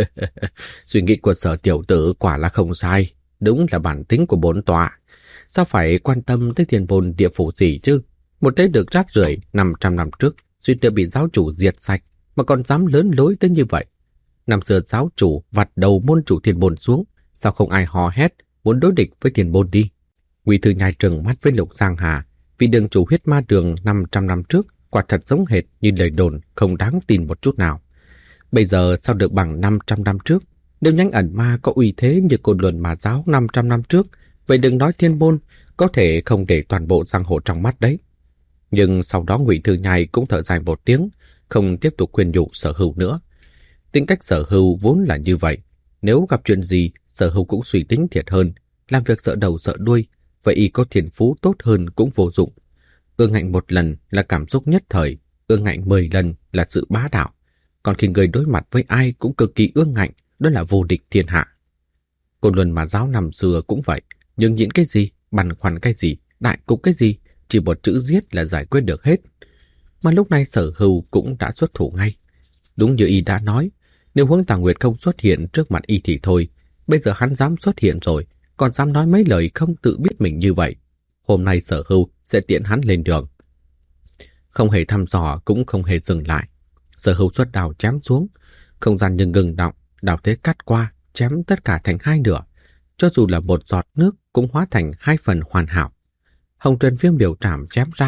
suy nghĩ của Sở tiểu tử quả là không sai, đúng là bản tính của bổn tọa. Sao phải quan tâm tới Thiên Môn địa phủ gì chứ? Một thế lực rác rưởi 500 năm trước, suýt nữa bị giáo chủ diệt sạch, mà còn dám lớn lối tới như vậy. Năm xưa giáo chủ vặt đầu môn chủ Thiên Môn xuống, sao không ai hò hét muốn đối địch với Thiên Môn đi? Ngụy Thư Nhai trừng mắt với Lục Giang Hà, vì đường chủ huyết ma đường 500 năm trước quả thật giống hệt như lời đồn, không đáng tin một chút nào. Bây giờ sao được bằng 500 năm trước? Nếu Nhãn Ẩn Ma có uy thế như Côn Luân Ma Giáo 500 năm trước, vậy đừng nói Thiên Môn, có thể không để toàn bộ giang hồ trong mắt đấy. Nhưng sau đó Ngụy Thư Nhai cũng thở dài một tiếng, không tiếp tục khuyên nhủ Sở Hưu nữa. Tính cách Sở Hưu vốn là như vậy, nếu gặp chuyện gì, Sở Hưu cũng suy tính thiệt hơn, làm việc sợ đầu sợ đuôi, vậy y có thiên phú tốt hơn cũng vô dụng. Ương ngạnh một lần là cảm xúc nhất thời, ương ngạnh 10 lần là sự bá đạo. Còn khi người đối mặt với ai cũng cực kỳ ương ngạnh, đó là vô địch thiên hạ. Côn Luân Ma Giáo năm xưa cũng vậy, nhưng nhịn cái gì, băn khoăn cái gì, đại cục cái gì, chỉ một chữ giết là giải quyết được hết. Mà lúc này Sở Hưu cũng đã xuất thủ ngay. Đúng như y đã nói, nếu Huống Tàng Nguyệt không xuất hiện trước mặt y thì thôi, bây giờ hắn dám xuất hiện rồi, còn dám nói mấy lời không tự biết mình như vậy. Hôm nay Sở Hưu sẽ tiễn hắn lên đường. Không hề thăm dò cũng không hề dừng lại. Sở Hưu xuất đao chém xuống, không gian nhưng ngừng động, đao thế cắt qua, chém tất cả thành hai nửa. Cho dù là một giọt nước cũng hóa thành hai phần hoàn hảo. Hồng Trần Viêm biểu trảm chém ra,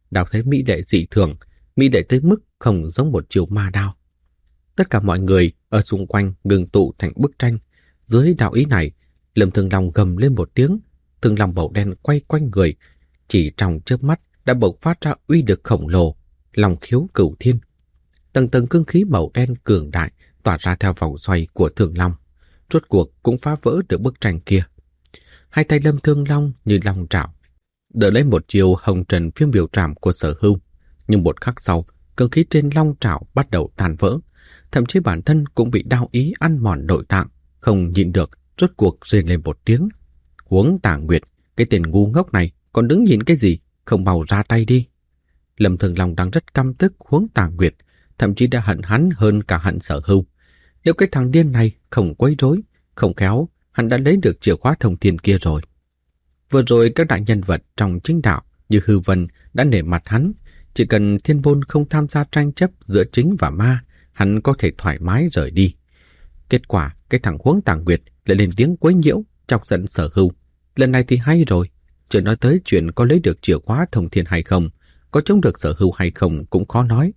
đao thế mỹ lệ dị thường, mỹ lệ tới mức không giống một chiều ma đao. Tất cả mọi người ở xung quanh ngừng tụ thành bức tranh. Dưới đạo ý này, Lâm Thương Long gầm lên một tiếng, thương long màu đen quay quanh người, chỉ trong chớp mắt đã bộc phát ra uy lực khổng lồ, long khiếu cửu thiên. Tầng tầng cương khí màu đen cường đại tỏa ra theo vòng xoay của Thương Long, rốt cuộc cũng phá vỡ được bức tranh kia. Hai tay Lâm Thương Long như long trảo, đỡ lấy một chiều hồng trần phiên biểu trảm của Sở Hưu, nhưng một khắc sau, cương khí trên long trảo bắt đầu tan vỡ, thậm chí bản thân cũng bị đao ý ăn mòn nội tạng, không nhịn được, rốt cuộc rên lên một tiếng. Huống Tả Nguyệt, cái tên ngu ngốc này còn đứng nhìn cái gì, không mau ra tay đi. Lâm Thường Long đang rất căm tức Huống Tả Nguyệt, thậm chí đã hận hắn hơn cả hận Sở Hưu. Nếu cái thằng điên này không quấy rối, không khéo, hắn đã lấy được chìa khóa thông thiên kia rồi. Vừa rồi các đại nhân vật trong chính đạo như Hư Vân đã nể mặt hắn, chỉ cần Thiên Bôn không tham gia tranh chấp giữa chính và ma, hắn có thể thoải mái rời đi. Kết quả, cái thằng Huống Tả Nguyệt lại lên tiếng quấy nhiễu, chọc giận Sở Hưu. Lần này thì hay rồi, chưa nói tới chuyện có lấy được chìa khóa thông thiên hay không, có chống được Sở Hưu hay không cũng khó nói.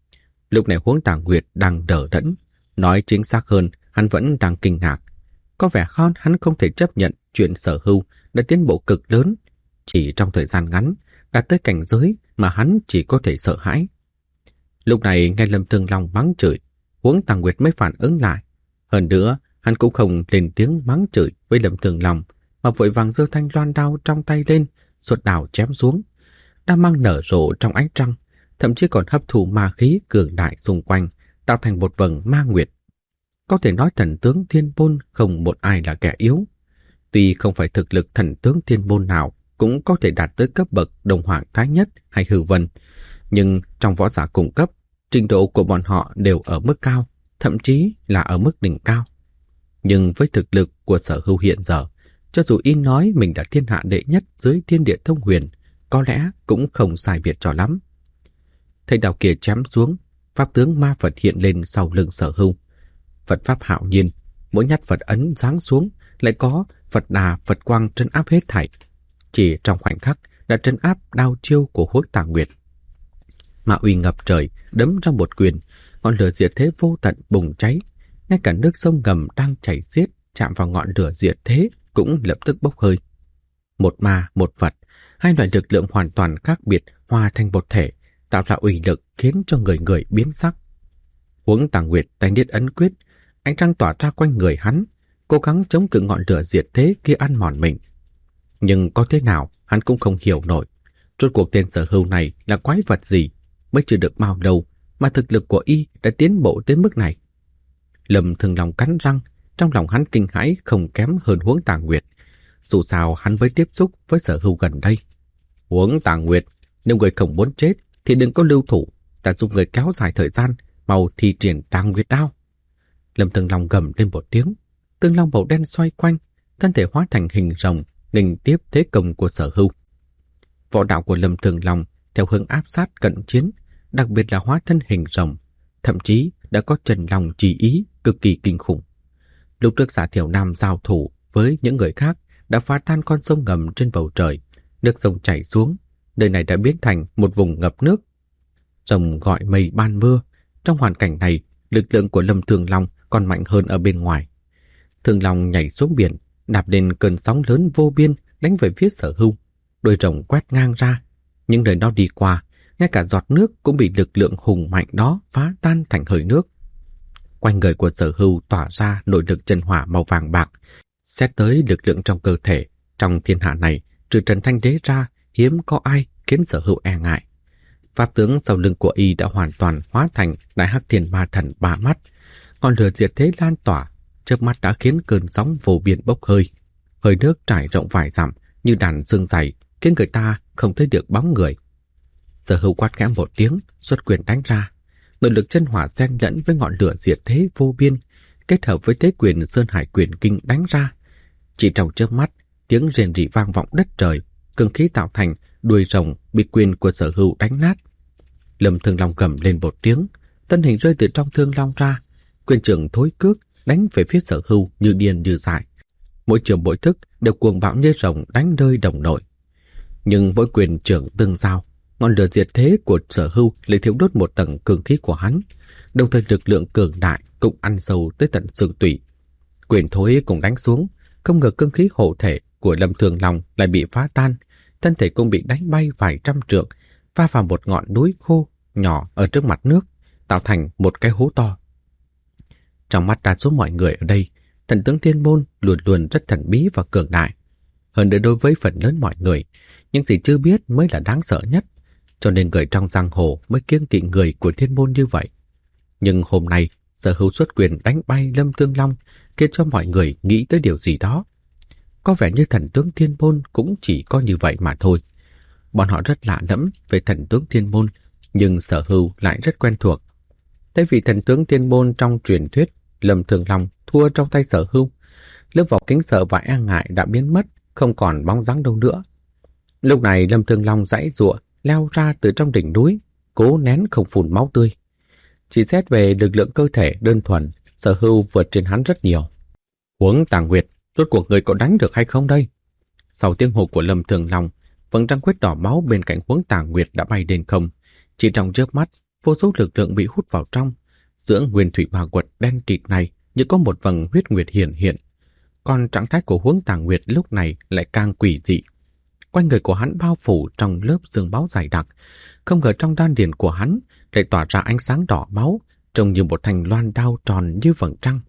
Lúc này Huống Tả Nguyệt đang đờ đẫn, nói chính xác hơn, hắn vẫn đang kinh ngạc. Có vẻ hắn không thể chấp nhận chuyện Sở Hưu đã tiến bộ cực lớn, chỉ trong thời gian ngắn, đạt tới cảnh giới mà hắn chỉ có thể sợ hãi. Lúc này nghe Lâm Thương Long mắng chửi, Huống Tả Nguyệt mới phản ứng lại. Hơn nữa, hắn cũng không lên tiếng mắng chửi với Lâm Thương Long, mà vội vàng giơ thanh loan đao trong tay lên, xuất đao chém xuống. Đao mang nở rộ trong ánh trăng, thậm chí còn hấp thụ ma khí cường đại xung quanh, tạo thành một vầng ma nguyệt. Có thể nói thần tướng Thiên Bôn không một ai là kẻ yếu. Tuy không phải thực lực thần tướng Thiên Bôn nào cũng có thể đạt tới cấp bậc Đồng Hoàng Thái Nhất hay Hư Vân, nhưng trong võ giả cùng cấp, trình độ của bọn họ đều ở mức cao, thậm chí là ở mức đỉnh cao. Nhưng với thực lực của Sở Hưu hiện giờ, cho dù y nói mình là thiên hạ đệ nhất dưới thiên địa thông huyền, có lẽ cũng không sai biệt cho lắm. Thấy đao kia chém xuống, pháp tướng ma Phật hiện lên sau lưng Sở Hưu. Phật pháp hạo nhiên, mỗi nhát Phật ấn giáng xuống lại có Phật đà Phật quang trấn áp hết thảy. Chỉ trong khoảnh khắc đã trấn áp đao chiêu của Huống Tả Nguyệt. Ma uy ngập trời đấm ra một quyền, ngọn lửa diệt thế vô tận bùng cháy, ngay cả nước sông ngầm đang chảy xiết chạm vào ngọn lửa diệt thế cũng lập tức bốc hơi. Một ma, một Phật, hai loại lực lượng hoàn toàn khác biệt hòa thành một thể, tạo ra uy lực khiến cho người người biến sắc. Huống Tả Nguyệt tay niết ấn quyết, ánh trăng tỏa ra quanh người hắn, cố gắng chống cự ngọn lửa diệt thế kia ăn mòn mình. Nhưng có thế nào hắn cũng không hiểu nổi. Rốt cuộc tên Sở Hưu này là quái vật gì, mới chưa được bao lâu mà thực lực của y đã tiến bộ tới mức này. Lâm Thường Long cắn răng, trong lòng hắn kinh hãi không kém hơn Huống Tả Nguyệt. Dù sao hắn mới tiếp xúc với Sở Hưu gần đây. Huống Tả Nguyệt, nếu người không muốn chết thì đừng có lưu thủ, ta giúp người kéo dài thời gian, mau thi triển Tà Nguyệt đao. Lâm Thường Long gầm lên một tiếng, tương long màu đen xoay quanh, thân thể hóa thành hình rồng, nghênh tiếp thế công của Sở Hưu. Võ đạo của Lâm Thường Long theo hướng áp sát cận chiến, đặc biệt là hóa thân hình rồng, thậm chí đã có trần lòng chỉ ý cực kỳ kinh khủng. Lúc trước Giả Thiểu Nam giao thủ với những người khác đã phá tan con sông ngầm trên bầu trời, nước sông chảy xuống, nơi này đã biến thành một vùng ngập nước. Rồng gọi mây ban mưa, trong hoàn cảnh này, lực lượng của Lâm Thường Long còn mạnh hơn ở bên ngoài. Thường Long nhảy xuống biển, đạp lên cơn sóng lớn vô biên đánh về phía Sở Hưu. Đôi rồng quét ngang ra, nhưng nơi nó đi qua, ngay cả giọt nước cũng bị lực lượng hùng mạnh đó phá tan thành hơi nước. Quanh người của Sở Hưu tỏa ra nội lực chân hỏa màu vàng bạc. Xét tới lực lượng trong cơ thể, trong thiên hạ này, trừ Trần Thanh Đế ra, hiếm có ai khiến Sở Hưu e ngại. Pháp tướng sau lưng của y đã hoàn toàn hóa thành Đại Hắc Thiên Ma Thần ba mắt. Ngọn lửa diệt thế lan tỏa, chớp mắt đã khiến cơn sóng vô biên bốc hơi. Hơi nước trải rộng vài dặm như đàn xương dày, khiến người ta không thấy được bóng người. Sở Hưu quát khẽ một tiếng, xuất quyền đánh ra. Nội lực chân hỏa xen lẫn với ngọn lửa diệt thế vô biên, kết hợp với thế quyền Sơn Hải Quyền Kinh đánh ra. Chỉ trong chớp mắt, tiếng rền rỉ vang vọng đất trời, cương khí tạo thành đuôi rồng bị quyền của Sở Hưu đánh nát. Lâm Thương Long gầm lên một tiếng, thân hình rơi từ trong thương long ra, quyền trưởng thối cước đánh về phía Sở Hưu như điên như dại. Mỗi chiều mỗi thức đều cuồng bạo như rồng đánh rơi đồng nội. Nhưng mỗi quyền trưởng tương giao, Ngọn lửa diệt thế của Sở Hưu lại thiêu đốt một tầng cường khí của hắn, đồng thời lực lượng cường đại cũng ăn sâu tới tận xương tủy. Quyền thối cũng đánh xuống, không ngờ cương khí hộ thể của Lâm Thường Long lại bị phá tan, thân thể cũng bị đánh bay vài trăm trượng, va vào một ngọn núi khô nhỏ ở trước mặt nước, tạo thành một cái hố to. Trong mắt đa số mọi người ở đây, thần tướng Thiên Môn luôn luôn rất thần bí và cường đại. Hơn nữa đối với phần lớn mọi người, những gì chưa biết mới là đáng sợ nhất, cho nên người trong giang hồ mới kiêng kỵ người của Thiên Môn như vậy. Nhưng hôm nay, Sở Hưu xuất quyền đánh bay Lâm Thương Long, khiến cho mọi người nghĩ tới điều gì đó. Có vẻ như thần tướng Thiên Môn cũng chỉ có như vậy mà thôi. Bọn họ rất lạ lẫm về thần tướng Thiên Môn, nhưng Sở Hưu lại rất quen thuộc. Tại vì thần tướng Thiên Môn trong truyền thuyết, Lâm Thương Long thua trong tay Sở Hưu. Lớp vỏ kính sợ và e ngại đã biến mất, không còn bóng dáng đâu nữa. Lúc này Lâm Thương Long giãy giụa leo ra từ trong đỉnh núi, cố nén không phun máu tươi. Chỉ xét về lực lượng cơ thể đơn thuần, Sở Hưu vượt trên hắn rất nhiều. Huống Tàng Nguyệt, rốt cuộc người có đánh được hay không đây? Sau tiếng hô của Lâm Thương Long, vầng trăng khuyết đỏ máu bên cạnh Huống Tàng Nguyệt đã bay lên không. Chỉ trong chớp mắt, vô số lực lượng bị hút vào trong. Giữa nguyên thủy ma quật đen kịt này như có một vầng huyết nguyệt hiện hiện. Còn trạng thái của Huống Tàng Nguyệt lúc này lại càng quỷ dị. Quanh người của hắn bao phủ trong lớp sương máu dày đặc, không ngờ trong đan điền của hắn lại tỏa ra ánh sáng đỏ máu, trông như một thanh loan đao tròn như vầng trăng.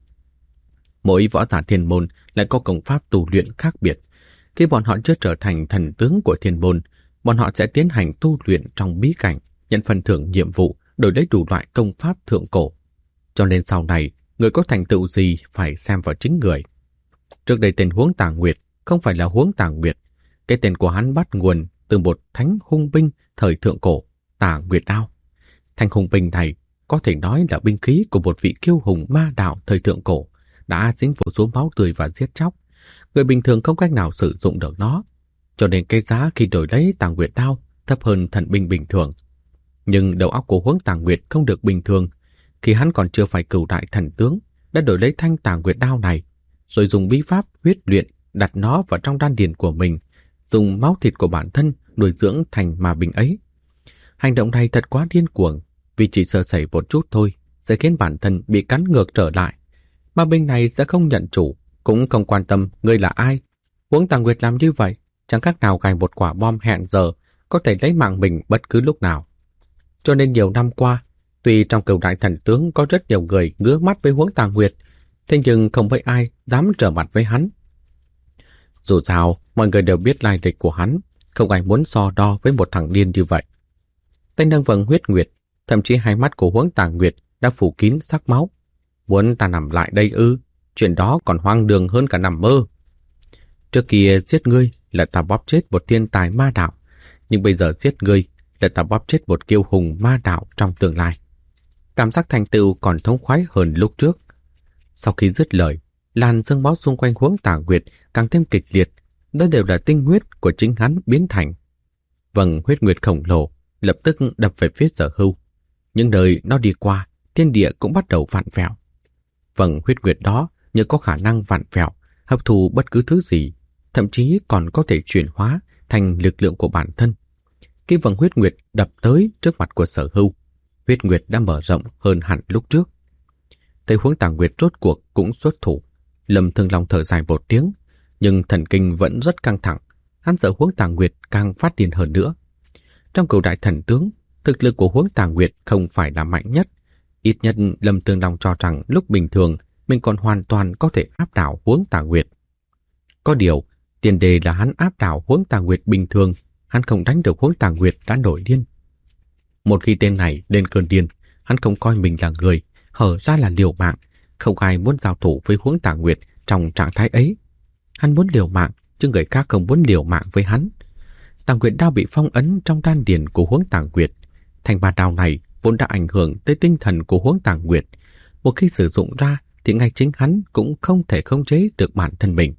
Mỗi võ giả Thiên Môn lại có công pháp tu luyện khác biệt. Khi bọn họ chưa trở thành thần tướng của Thiên Môn, bọn họ sẽ tiến hành tu luyện trong bí cảnh, nhận phần thưởng nhiệm vụ, đổi lấy đủ loại công pháp thượng cổ. Cho nên sau này, người có thành tựu gì phải xem vào chính người. Trước đây tên Huống Tàng Nguyệt không phải là Huống Tàng Nguyệt. Cái tên của hắn bắt nguồn từ một thánh hung binh thời thượng cổ, Tà Nguyệt Đao. Thanh hung binh này có thể nói là binh khí của một vị kiêu hùng ma đạo thời thượng cổ, đã dính vô số máu tươi và giết chóc. Người bình thường không cách nào sử dụng được nó, cho nên cái giá khi đổi lấy Tà Nguyệt Đao thấp hơn thần binh bình thường. Nhưng đầu óc của Huống Tàng Nguyệt không được bình thường. Khi hắn còn chưa phải cửu đại thần tướng, đã đổi lấy thanh Tà Nguyệt Đao này, rồi dùng bí pháp huyết luyện đặt nó vào trong đan điền của mình, dùng máu thịt của bản thân nuôi dưỡng thành ma binh ấy. Hành động này thật quá điên cuồng, vì chỉ sơ sẩy một chút thôi sẽ khiến bản thân bị cắn ngược trở lại. Ma binh này sẽ không nhận chủ, cũng không quan tâm ngươi là ai. Huống Tàng Nguyệt làm như vậy, chẳng khác nào gài một quả bom hẹn giờ, có thể lấy mạng mình bất cứ lúc nào. Cho nên nhiều năm qua, tuy trong cửu đại thần tướng có rất nhiều người ngứa mắt với Huống Tàng Nguyệt, thế nhưng không mấy ai dám trở mặt với hắn. Dù sao, mọi người đều biết lai lịch của hắn, không ai muốn so đo với một thằng điên như vậy. Tay nâng vầng huyết nguyệt, thậm chí hai mắt của Huống Tàng Nguyệt đã phủ kín sắc máu. Muốn ta nằm lại đây ư? Chuyện đó còn hoang đường hơn cả nằm mơ. Trước kia giết ngươi là ta bóp chết một thiên tài ma đạo, nhưng bây giờ giết ngươi là ta bóp chết một kiêu hùng ma đạo trong tương lai. Cảm giác thành tựu còn thống khoái hơn lúc trước. Sau khi dứt lời, làn sương máu xung quanh Huống Tàng Nguyệt càng thêm kịch liệt, đó đều là tinh huyết của chính hắn biến thành. Vầng huyết nguyệt khổng lồ lập tức đập về phía Sở Hưu. Những nơi nó đi qua, thiên địa cũng bắt đầu vặn vẹo. Vầng huyết nguyệt đó như có khả năng vặn vẹo, hấp thu bất cứ thứ gì, thậm chí còn có thể chuyển hóa thành lực lượng của bản thân. Khi vầng huyết nguyệt đập tới trước mặt của Sở Hưu, huyết nguyệt đã mở rộng hơn hẳn lúc trước. Thấy Huống Tàng Nguyệt rốt cuộc cũng xuất thủ, Lâm Thương Long thở dài một tiếng, nhưng thần kinh vẫn rất căng thẳng. Hắn sợ Huống Tàng Nguyệt càng phát điên hơn nữa. Trong cửu đại thần tướng, thực lực của Huống Tàng Nguyệt không phải là mạnh nhất. Ít nhất Lâm Thương Long cho rằng lúc bình thường mình còn hoàn toàn có thể áp đảo Huống Tàng Nguyệt. Có điều, tiền đề là hắn áp đảo Huống Tàng Nguyệt bình thường, hắn không đánh được Huống Tàng Nguyệt đã nổi điên. Một khi tên này lên cơn điên, hắn không coi mình là người, hở ra là liều mạng, không ai muốn giao thủ với Huống Tàng Nguyệt trong trạng thái ấy. Hắn muốn liều mạng, chứ người khác không muốn liều mạng với hắn. Tàng Nguyệt đao bị phong ấn trong đan điền của Huống Tàng Nguyệt. Thanh ba đao này vốn đã ảnh hưởng tới tinh thần của Huống Tàng Nguyệt. Một khi sử dụng ra thì ngay chính hắn cũng không thể khống chế được bản thân mình.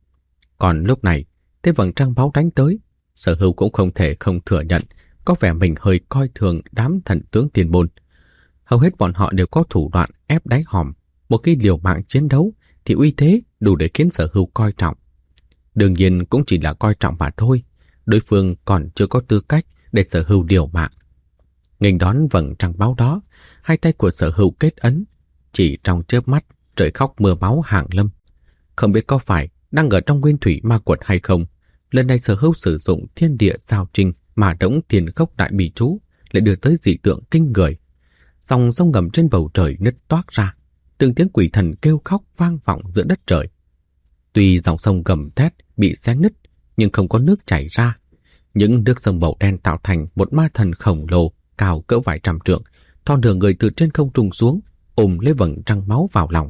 Còn lúc này, thế vầng trăng máu đánh tới, Sở Hưu cũng không thể không thừa nhận có vẻ mình hơi coi thường đám thần tướng Thiên Môn. Hầu hết bọn họ đều có thủ đoạn ép đáy hòm. Một khi liều mạng chiến đấu thì uy thế đủ để khiến Sở Hưu coi trọng. Đương nhiên cũng chỉ là coi trọng mà thôi. Đối phương còn chưa có tư cách để Sở Hưu điều mạng. Nghênh đón vầng trăng báo đó, hai tay của Sở Hưu kết ấn, chỉ trong chớp mắt trời khóc mưa máu hàng lâm. Không biết có phải đang ở trong nguyên thủy ma quật hay không, lần này Sở Hưu sử dụng thiên địa giao trinh mà đống tiền khốc đại bì chú lại đưa tới dị tượng kinh người. Dòng sông ngầm trên bầu trời nứt toác ra, từng tiếng quỷ thần kêu khóc vang vọng giữa đất trời. Tuy dòng sông gầm thét bị xé nứt, nhưng không có nước chảy ra. Những nước sông màu đen tạo thành một ma thần khổng lồ cao cỡ vài trăm trượng, thon nửa người từ trên không trung xuống, ôm lấy vầng trăng máu vào lòng.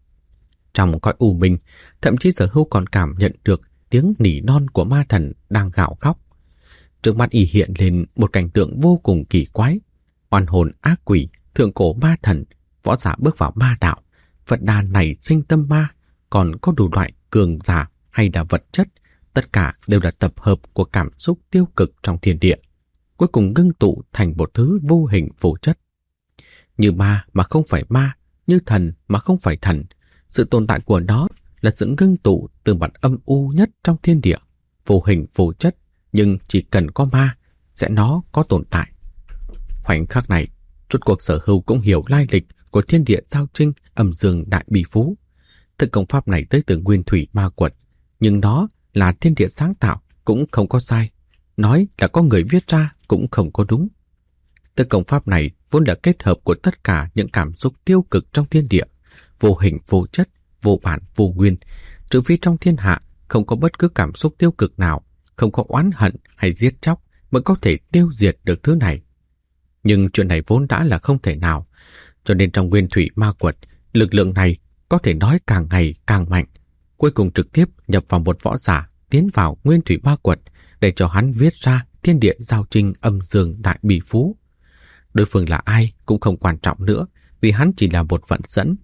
Trong cõi u minh, thậm chí Sở Hưu còn cảm nhận được tiếng nỉ non của ma thần đang gào khóc. Trước mắt y hiện lên một cảnh tượng vô cùng kỳ quái. Oan hồn ác quỷ, thượng cổ ma thần, võ giả bước vào ma đạo, Phật đà nảy sinh tâm ma, còn có đủ loại cường giả hay là vật chất, tất cả đều là tập hợp của cảm xúc tiêu cực trong thiên địa, cuối cùng ngưng tụ thành một thứ vô hình vô chất. Như ma mà không phải ma, như thần mà không phải thần, sự tồn tại của nó là sự ngưng tụ từ mặt âm u nhất trong thiên địa, vô hình vô chất, nhưng chỉ cần có ma, sẽ nó có tồn tại. Khoảnh khắc này, rốt cuộc Sở Hưu cũng hiểu lai lịch của thiên địa giao trinh âm dương đại bì phú. Thực công pháp này tới từ nguyên thủy ma quật, nhưng nó là thiên địa sáng tạo cũng không có sai, nói là có người viết ra cũng không có đúng. Thực công pháp này vốn là kết hợp của tất cả những cảm xúc tiêu cực trong thiên địa, vô hình vô chất, vô bản vô nguyên, trừ phi trong thiên hạ không có bất cứ cảm xúc tiêu cực nào, không có oán hận hay giết chóc mới có thể tiêu diệt được thứ này. Nhưng chuyện này vốn đã là không thể nào, cho nên trong nguyên thủy ma quật, lực lượng này có thể nói càng ngày càng mạnh, cuối cùng trực tiếp nhập vào một võ giả tiến vào nguyên thủy ma quật để cho hắn viết ra thiên địa giao trinh âm dương đại bì phú. Đối phương là ai cũng không quan trọng nữa, vì hắn chỉ là một vận dẫn.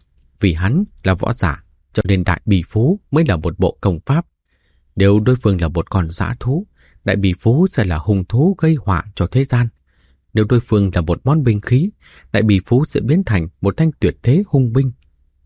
Vì hắn là võ giả, cho nên đại bì phú mới là một bộ công pháp. Nếu đối phương là một con dã thú, đại bì phú sẽ là hung thú gây họa cho thế gian. Nếu đối phương là một món binh khí, đại bì phú sẽ biến thành một thanh tuyệt thế hung binh.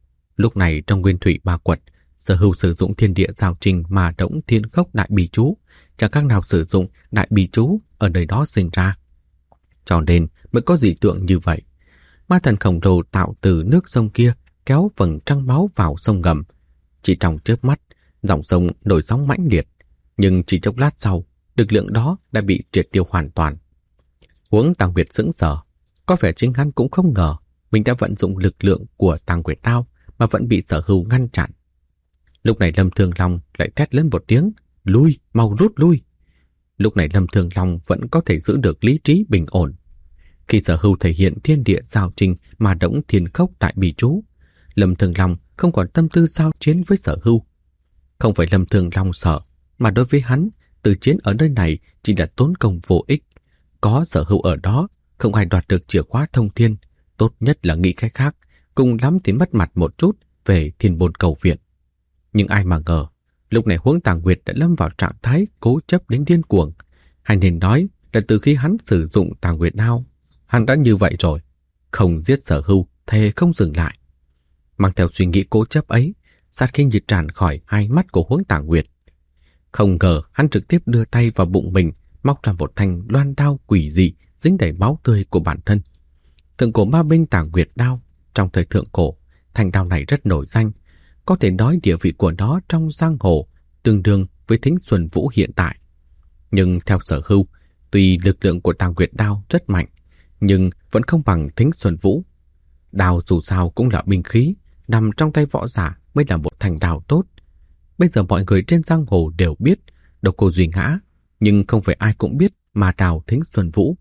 Lúc này trong nguyên thủy ma quật, Sở Hưu sử dụng thiên địa giao trình mà đống thiên khốc đại bì chú, chẳng khác nào sử dụng đại bì chú ở nơi đó sinh ra. Cho nên mới có dị tượng như vậy. Ma thần khổng lồ tạo từ nước sông kia kéo vầng trăng máu vào sông ngầm. Chỉ trong chớp mắt, dòng sông nổi sóng mãnh liệt, nhưng chỉ chốc lát sau, lực lượng đó đã bị triệt tiêu hoàn toàn. Huống Tàng Nguyệt sững sờ, có vẻ chính hắn cũng không ngờ mình đã vận dụng lực lượng của Tàng Nguyệt đao mà vẫn bị Sở Hưu ngăn chặn. Lúc này Lâm Thương Long lại thét lên một tiếng, lui, mau rút lui. Lúc này Lâm Thương Long vẫn có thể giữ được lý trí bình ổn. Khi Sở Hưu thể hiện thiên địa giao trình mà đống thiên khốc tại bì chú, Lâm Thương Long không còn tâm tư giao chiến với Sở Hưu. Không phải Lâm Thương Long sợ, mà đối với hắn, từ chiến ở nơi này chỉ là tốn công vô ích. Có Sở Hưu ở đó, không ai đoạt được chìa khóa thông thiên, tốt nhất là nghĩ cái khác, cùng lắm thì mất mặt một chút về thiên bồn cầu viện. Nhưng ai mà ngờ, lúc này Huống Tàng Nguyệt đã lâm vào trạng thái cố chấp đến điên cuồng. Hay nên nói là từ khi hắn sử dụng Tàng Nguyệt đao, hắn đã như vậy rồi, không giết Sở Hưu, thề không dừng lại. Mang theo suy nghĩ cố chấp ấy, sát khí nhiệt tràn khỏi hai mắt của Huống Tàng Nguyệt. Không ngờ hắn trực tiếp đưa tay vào bụng mình, móc ra một thanh loan đao quỷ dị dính đầy máu tươi của bản thân. Thượng cổ ma binh Tàng Nguyệt đao, trong thời thượng cổ, thanh đao này rất nổi danh, có thể nói địa vị của nó trong giang hồ tương đương với Thính Xuân Vũ hiện tại. Nhưng theo Sở Hưu, tuy lực lượng của Tàng Nguyệt đao rất mạnh, nhưng vẫn không bằng Thính Xuân Vũ. Đao dù sao cũng là binh khí, nằm trong tay võ giả mới là một thanh đao tốt. Bây giờ mọi người trên giang hồ đều biết Độc Cô Duy Ngã, nhưng không phải ai cũng biết ma đao Thính Xuân Vũ.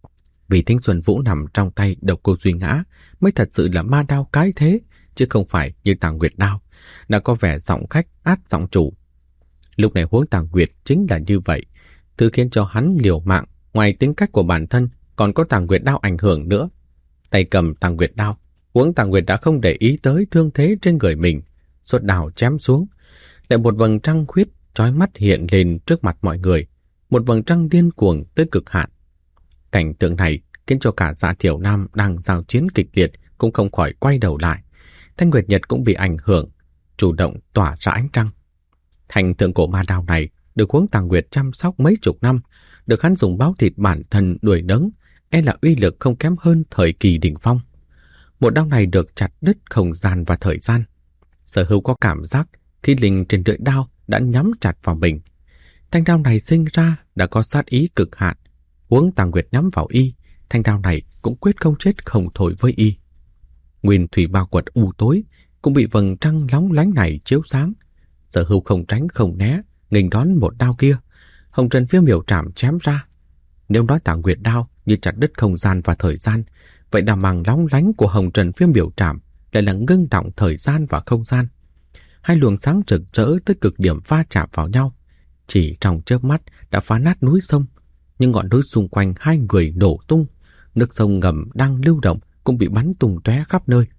Vì Thính Xuân Vũ nằm trong tay Độc Cô Duy Ngã mới thật sự là ma đao cái thế, chứ không phải như Tàng Nguyệt đao, đã có vẻ giọng khách át giọng chủ. Lúc này Huống Tàng Nguyệt chính là như vậy, thứ khiến cho hắn liều mạng, ngoài tính cách của bản thân còn có Tàng Nguyệt đao ảnh hưởng nữa. Tay cầm Tàng Nguyệt đao, Huống Tàng Nguyệt đã không để ý tới thương thế trên người mình, xuất đao chém xuống. Lại một vầng trăng khuyết chói mắt hiện lên trước mặt mọi người, một vầng trăng điên cuồng tới cực hạn. Cảnh tượng này khiến cho cả Dạ Thiểu Nam đang giao chiến kịch liệt cũng không khỏi quay đầu lại. Thanh Nguyệt Nhật cũng bị ảnh hưởng, chủ động tỏa ra ánh trăng. Thành thượng cổ ma đao này được Huống Tàng Nguyệt chăm sóc mấy chục năm, được hắn dùng máu thịt bản thân đuổi nấng, e là uy lực không kém hơn thời kỳ đỉnh phong. Một đao này được chặt đứt không gian và thời gian. Sở Hưu có cảm giác khi linh trên lưỡi đao đã nhắm chặt vào mình. Thanh đao này sinh ra đã có sát ý cực hạn. Huống Tà Nguyệt nhắm vào y, thanh đao này cũng quyết không chết không thôi với y. Nguyên thủy bao quật u tối cũng bị vầng trăng lóng lánh này chiếu sáng. Sở Hưu không tránh không né, nghênh đón một đao kia. Hồng Trần Phiêu Miểu Trảm chém ra. Nếu nói Tà Nguyệt đao như chặt đứt không gian và thời gian, vậy đao màng lóng lánh của Hồng Trần Phiêu Miểu Trảm lại là ngưng đọng thời gian và không gian. Hai luồng sáng rực rỡ tới cực điểm va chạm vào nhau, chỉ trong chớp mắt đã phá nát núi sông, nhưng ngọn núi xung quanh hai người nổ tung, nước sông ngầm đang lưu động cũng bị bắn tung tóe khắp nơi.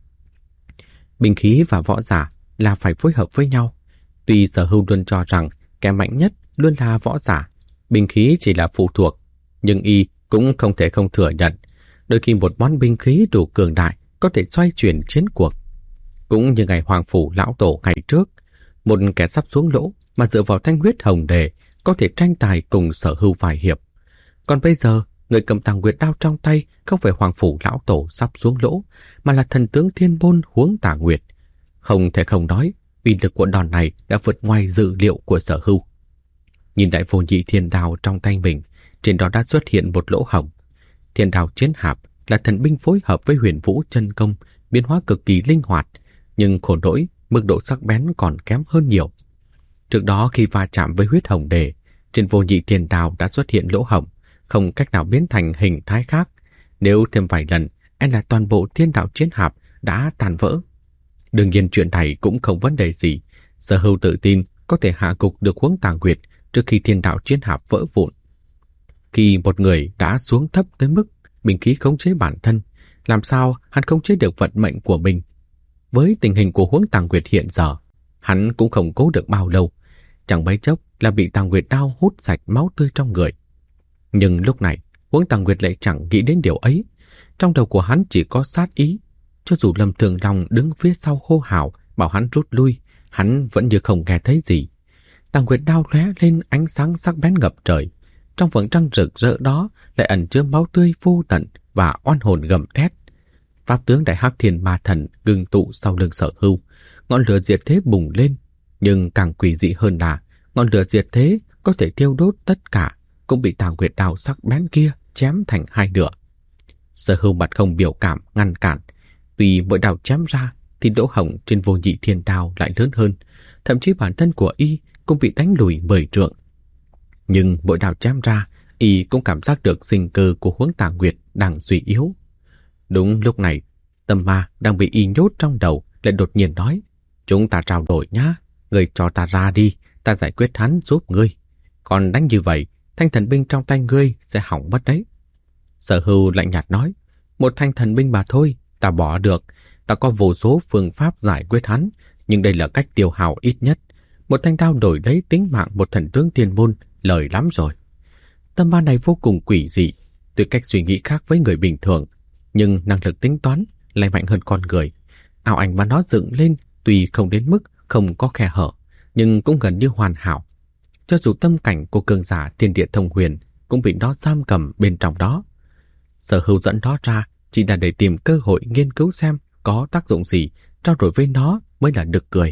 Binh khí và võ giả là phải phối hợp với nhau. Tuy Sở Hưu luôn cho rằng kẻ mạnh nhất luôn là võ giả, binh khí chỉ là phụ thuộc, nhưng y cũng không thể không thừa nhận, đôi khi một món binh khí đủ cường đại có thể xoay chuyển chiến cuộc. Cũng như ngày Hoàng Phủ Lão Tổ ngày trước, một kẻ sắp xuống lỗ mà dựa vào thanh huyết hồng đề có thể tranh tài cùng Sở Hưu vài hiệp. Còn bây giờ, người cầm Tà Nguyệt đao trong tay không phải Hoàng Phủ Lão Tổ sắp xuống lỗ, mà là thần tướng Thiên Môn Huống Tà Nguyệt. Không thể không nói, uy lực của đòn này đã vượt ngoài dự liệu của Sở Hưu. Nhìn đại vô nhị thiên đao trong tay mình, trên đó đã xuất hiện một lỗ hổng. Thiên đao chiến hạp là thần binh phối hợp với huyền vũ chân công, biến hóa cực kỳ linh hoạt, nhưng khổ nỗi mức độ sắc bén còn kém hơn nhiều. Trước đó khi va chạm với huyết hồng đề, trên vô nhị thiên đao đã xuất hiện lỗ hổng, không cách nào biến thành hình thái khác. Nếu thêm vài lần, là toàn bộ thiên đạo chiến hạp đã tàn vỡ. Đương nhiên chuyện này cũng không vấn đề gì. Sở Hưu tự tin có thể hạ gục được Huống Tà Nguyệt trước khi thiên đạo chiến hạp vỡ vụn. Khi một người đã xuống thấp tới mức binh khí khống chế bản thân, làm sao hắn khống chế được vận mệnh của mình? Với tình hình của Huống Tà Nguyệt hiện giờ, hắn cũng không cố được bao lâu, chẳng mấy chốc là bị Tà Nguyệt đao hút sạch máu tươi trong người. Nhưng lúc này, Huống Tà Nguyệt lại chẳng nghĩ đến điều ấy. Trong đầu của hắn chỉ có sát ý. Cho dù Lâm Thường Long đứng phía sau hô hào bảo hắn rút lui, hắn vẫn như không nghe thấy gì. Tà Nguyệt đao lóe lên ánh sáng sắc bén ngập trời. Trong vầng trăng rực rỡ đó lại ẩn chứa máu tươi vô tận và oan hồn gầm thét. Pháp tướng Đại Hắc Thiên Ma Thần ngưng tụ sau lưng Sở Hưu, ngọn lửa diệt thế bùng lên, nhưng càng quỷ dị hơn là ngọn lửa diệt thế có thể thiêu đốt tất cả, cũng bị Tà Nguyệt đao sắc bén kia chém thành hai nửa. Sở Hưu mặt không biểu cảm ngăn cản, tuy mỗi đao chém ra thì lỗ hổng trên vô nhị thiên đao lại lớn hơn, thậm chí bản thân của y cũng bị đánh lùi 10 trượng. Nhưng mỗi đao chém ra, y cũng cảm giác được sinh cơ của Huống Tà Nguyệt đang suy yếu. Đúng lúc này, tâm ma đang bị y nhốt trong đầu lại đột nhiên nói: "Chúng ta trao đổi nhá, ngươi cho ta ra đi, ta giải quyết hắn giúp ngươi. Còn đánh như vậy, thanh thần binh trong tay ngươi sẽ hỏng mất đấy." Sở Hưu lạnh nhạt nói: "Một thanh thần binh mà thôi, ta bỏ được, ta có vô số phương pháp giải quyết hắn, nhưng đây là cách tiêu hao ít nhất. Một thanh đao đổi lấy tính mạng một thần tướng tiên môn, lời lắm rồi." Tâm ma này vô cùng quỷ dị, tuy cách suy nghĩ khác với người bình thường, nhưng năng lực tính toán lại mạnh hơn con người. Ảo ảnh mà nó dựng lên tuy không đến mức không có khe hở, nhưng cũng gần như hoàn hảo. Cho dù tâm cảnh của cường giả thiên địa thông huyền cũng bị nó giam cầm bên trong đó. Sở Hưu dẫn nó ra chỉ là để tìm cơ hội nghiên cứu xem có tác dụng gì, trao đổi với nó mới là được cười.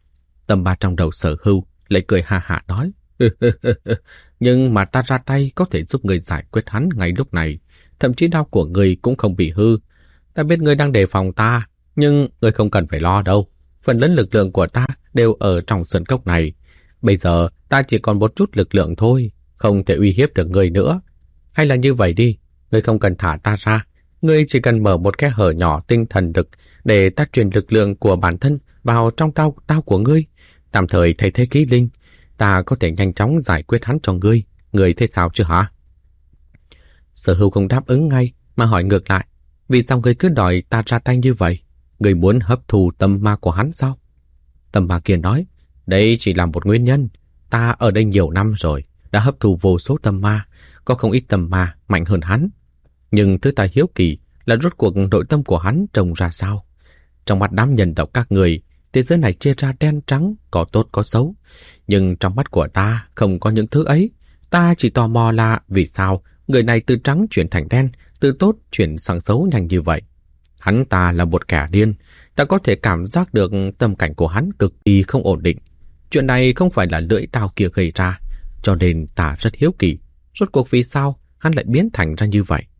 Tâm ma trong đầu Sở Hưu lại cười ha hả nói: "Nhưng mà ta ra tay có thể giúp người giải quyết hắn ngay lúc này, thậm chí đao của người cũng không bị hư. Ta biết người đang đề phòng ta, nhưng người không cần phải lo đâu. Phần lớn lực lượng của ta đều ở trong sơn cốc này. Bây giờ ta chỉ còn một chút lực lượng thôi, không thể uy hiếp được người nữa. Hay là như vậy đi, người không cần thả ta ra, người chỉ cần mở một khe hở nhỏ tinh thần lực để ta truyền lực lượng của bản thân vào trong đao của ngươi, tạm thời thay thế khí linh. Ta có thể nhanh chóng giải quyết hắn cho ngươi. Ngươi thấy sao chứ hả?" Sở Hưu không đáp ứng ngay mà hỏi ngược lại: "Vì sao ngươi cứ đòi ta ra tay như vậy? Ngươi muốn hấp thụ tâm ma của hắn sao?" Tâm ma kia nói: "Đây chỉ là một nguyên nhân. Ta ở đây nhiều năm rồi, đã hấp thụ vô số tâm ma, có không ít tâm ma mạnh hơn hắn. Nhưng thứ ta hiếu kỳ là rốt cuộc nội tâm của hắn trông ra sao. Trong mắt đám nhân tộc các người, thế giới này chia ra đen trắng, có tốt có xấu. Nhưng trong mắt của ta không có những thứ ấy. Ta chỉ tò mò là vì sao người này từ trắng chuyển thành đen, từ tốt chuyển sang xấu nhanh như vậy. Hắn ta là một kẻ điên, ta có thể cảm giác được tâm cảnh của hắn cực kỳ không ổn định. Chuyện này không phải là lưỡi đao kia gây ra, cho nên ta rất hiếu kỳ, rốt cuộc vì sao hắn lại biến thành ra như vậy.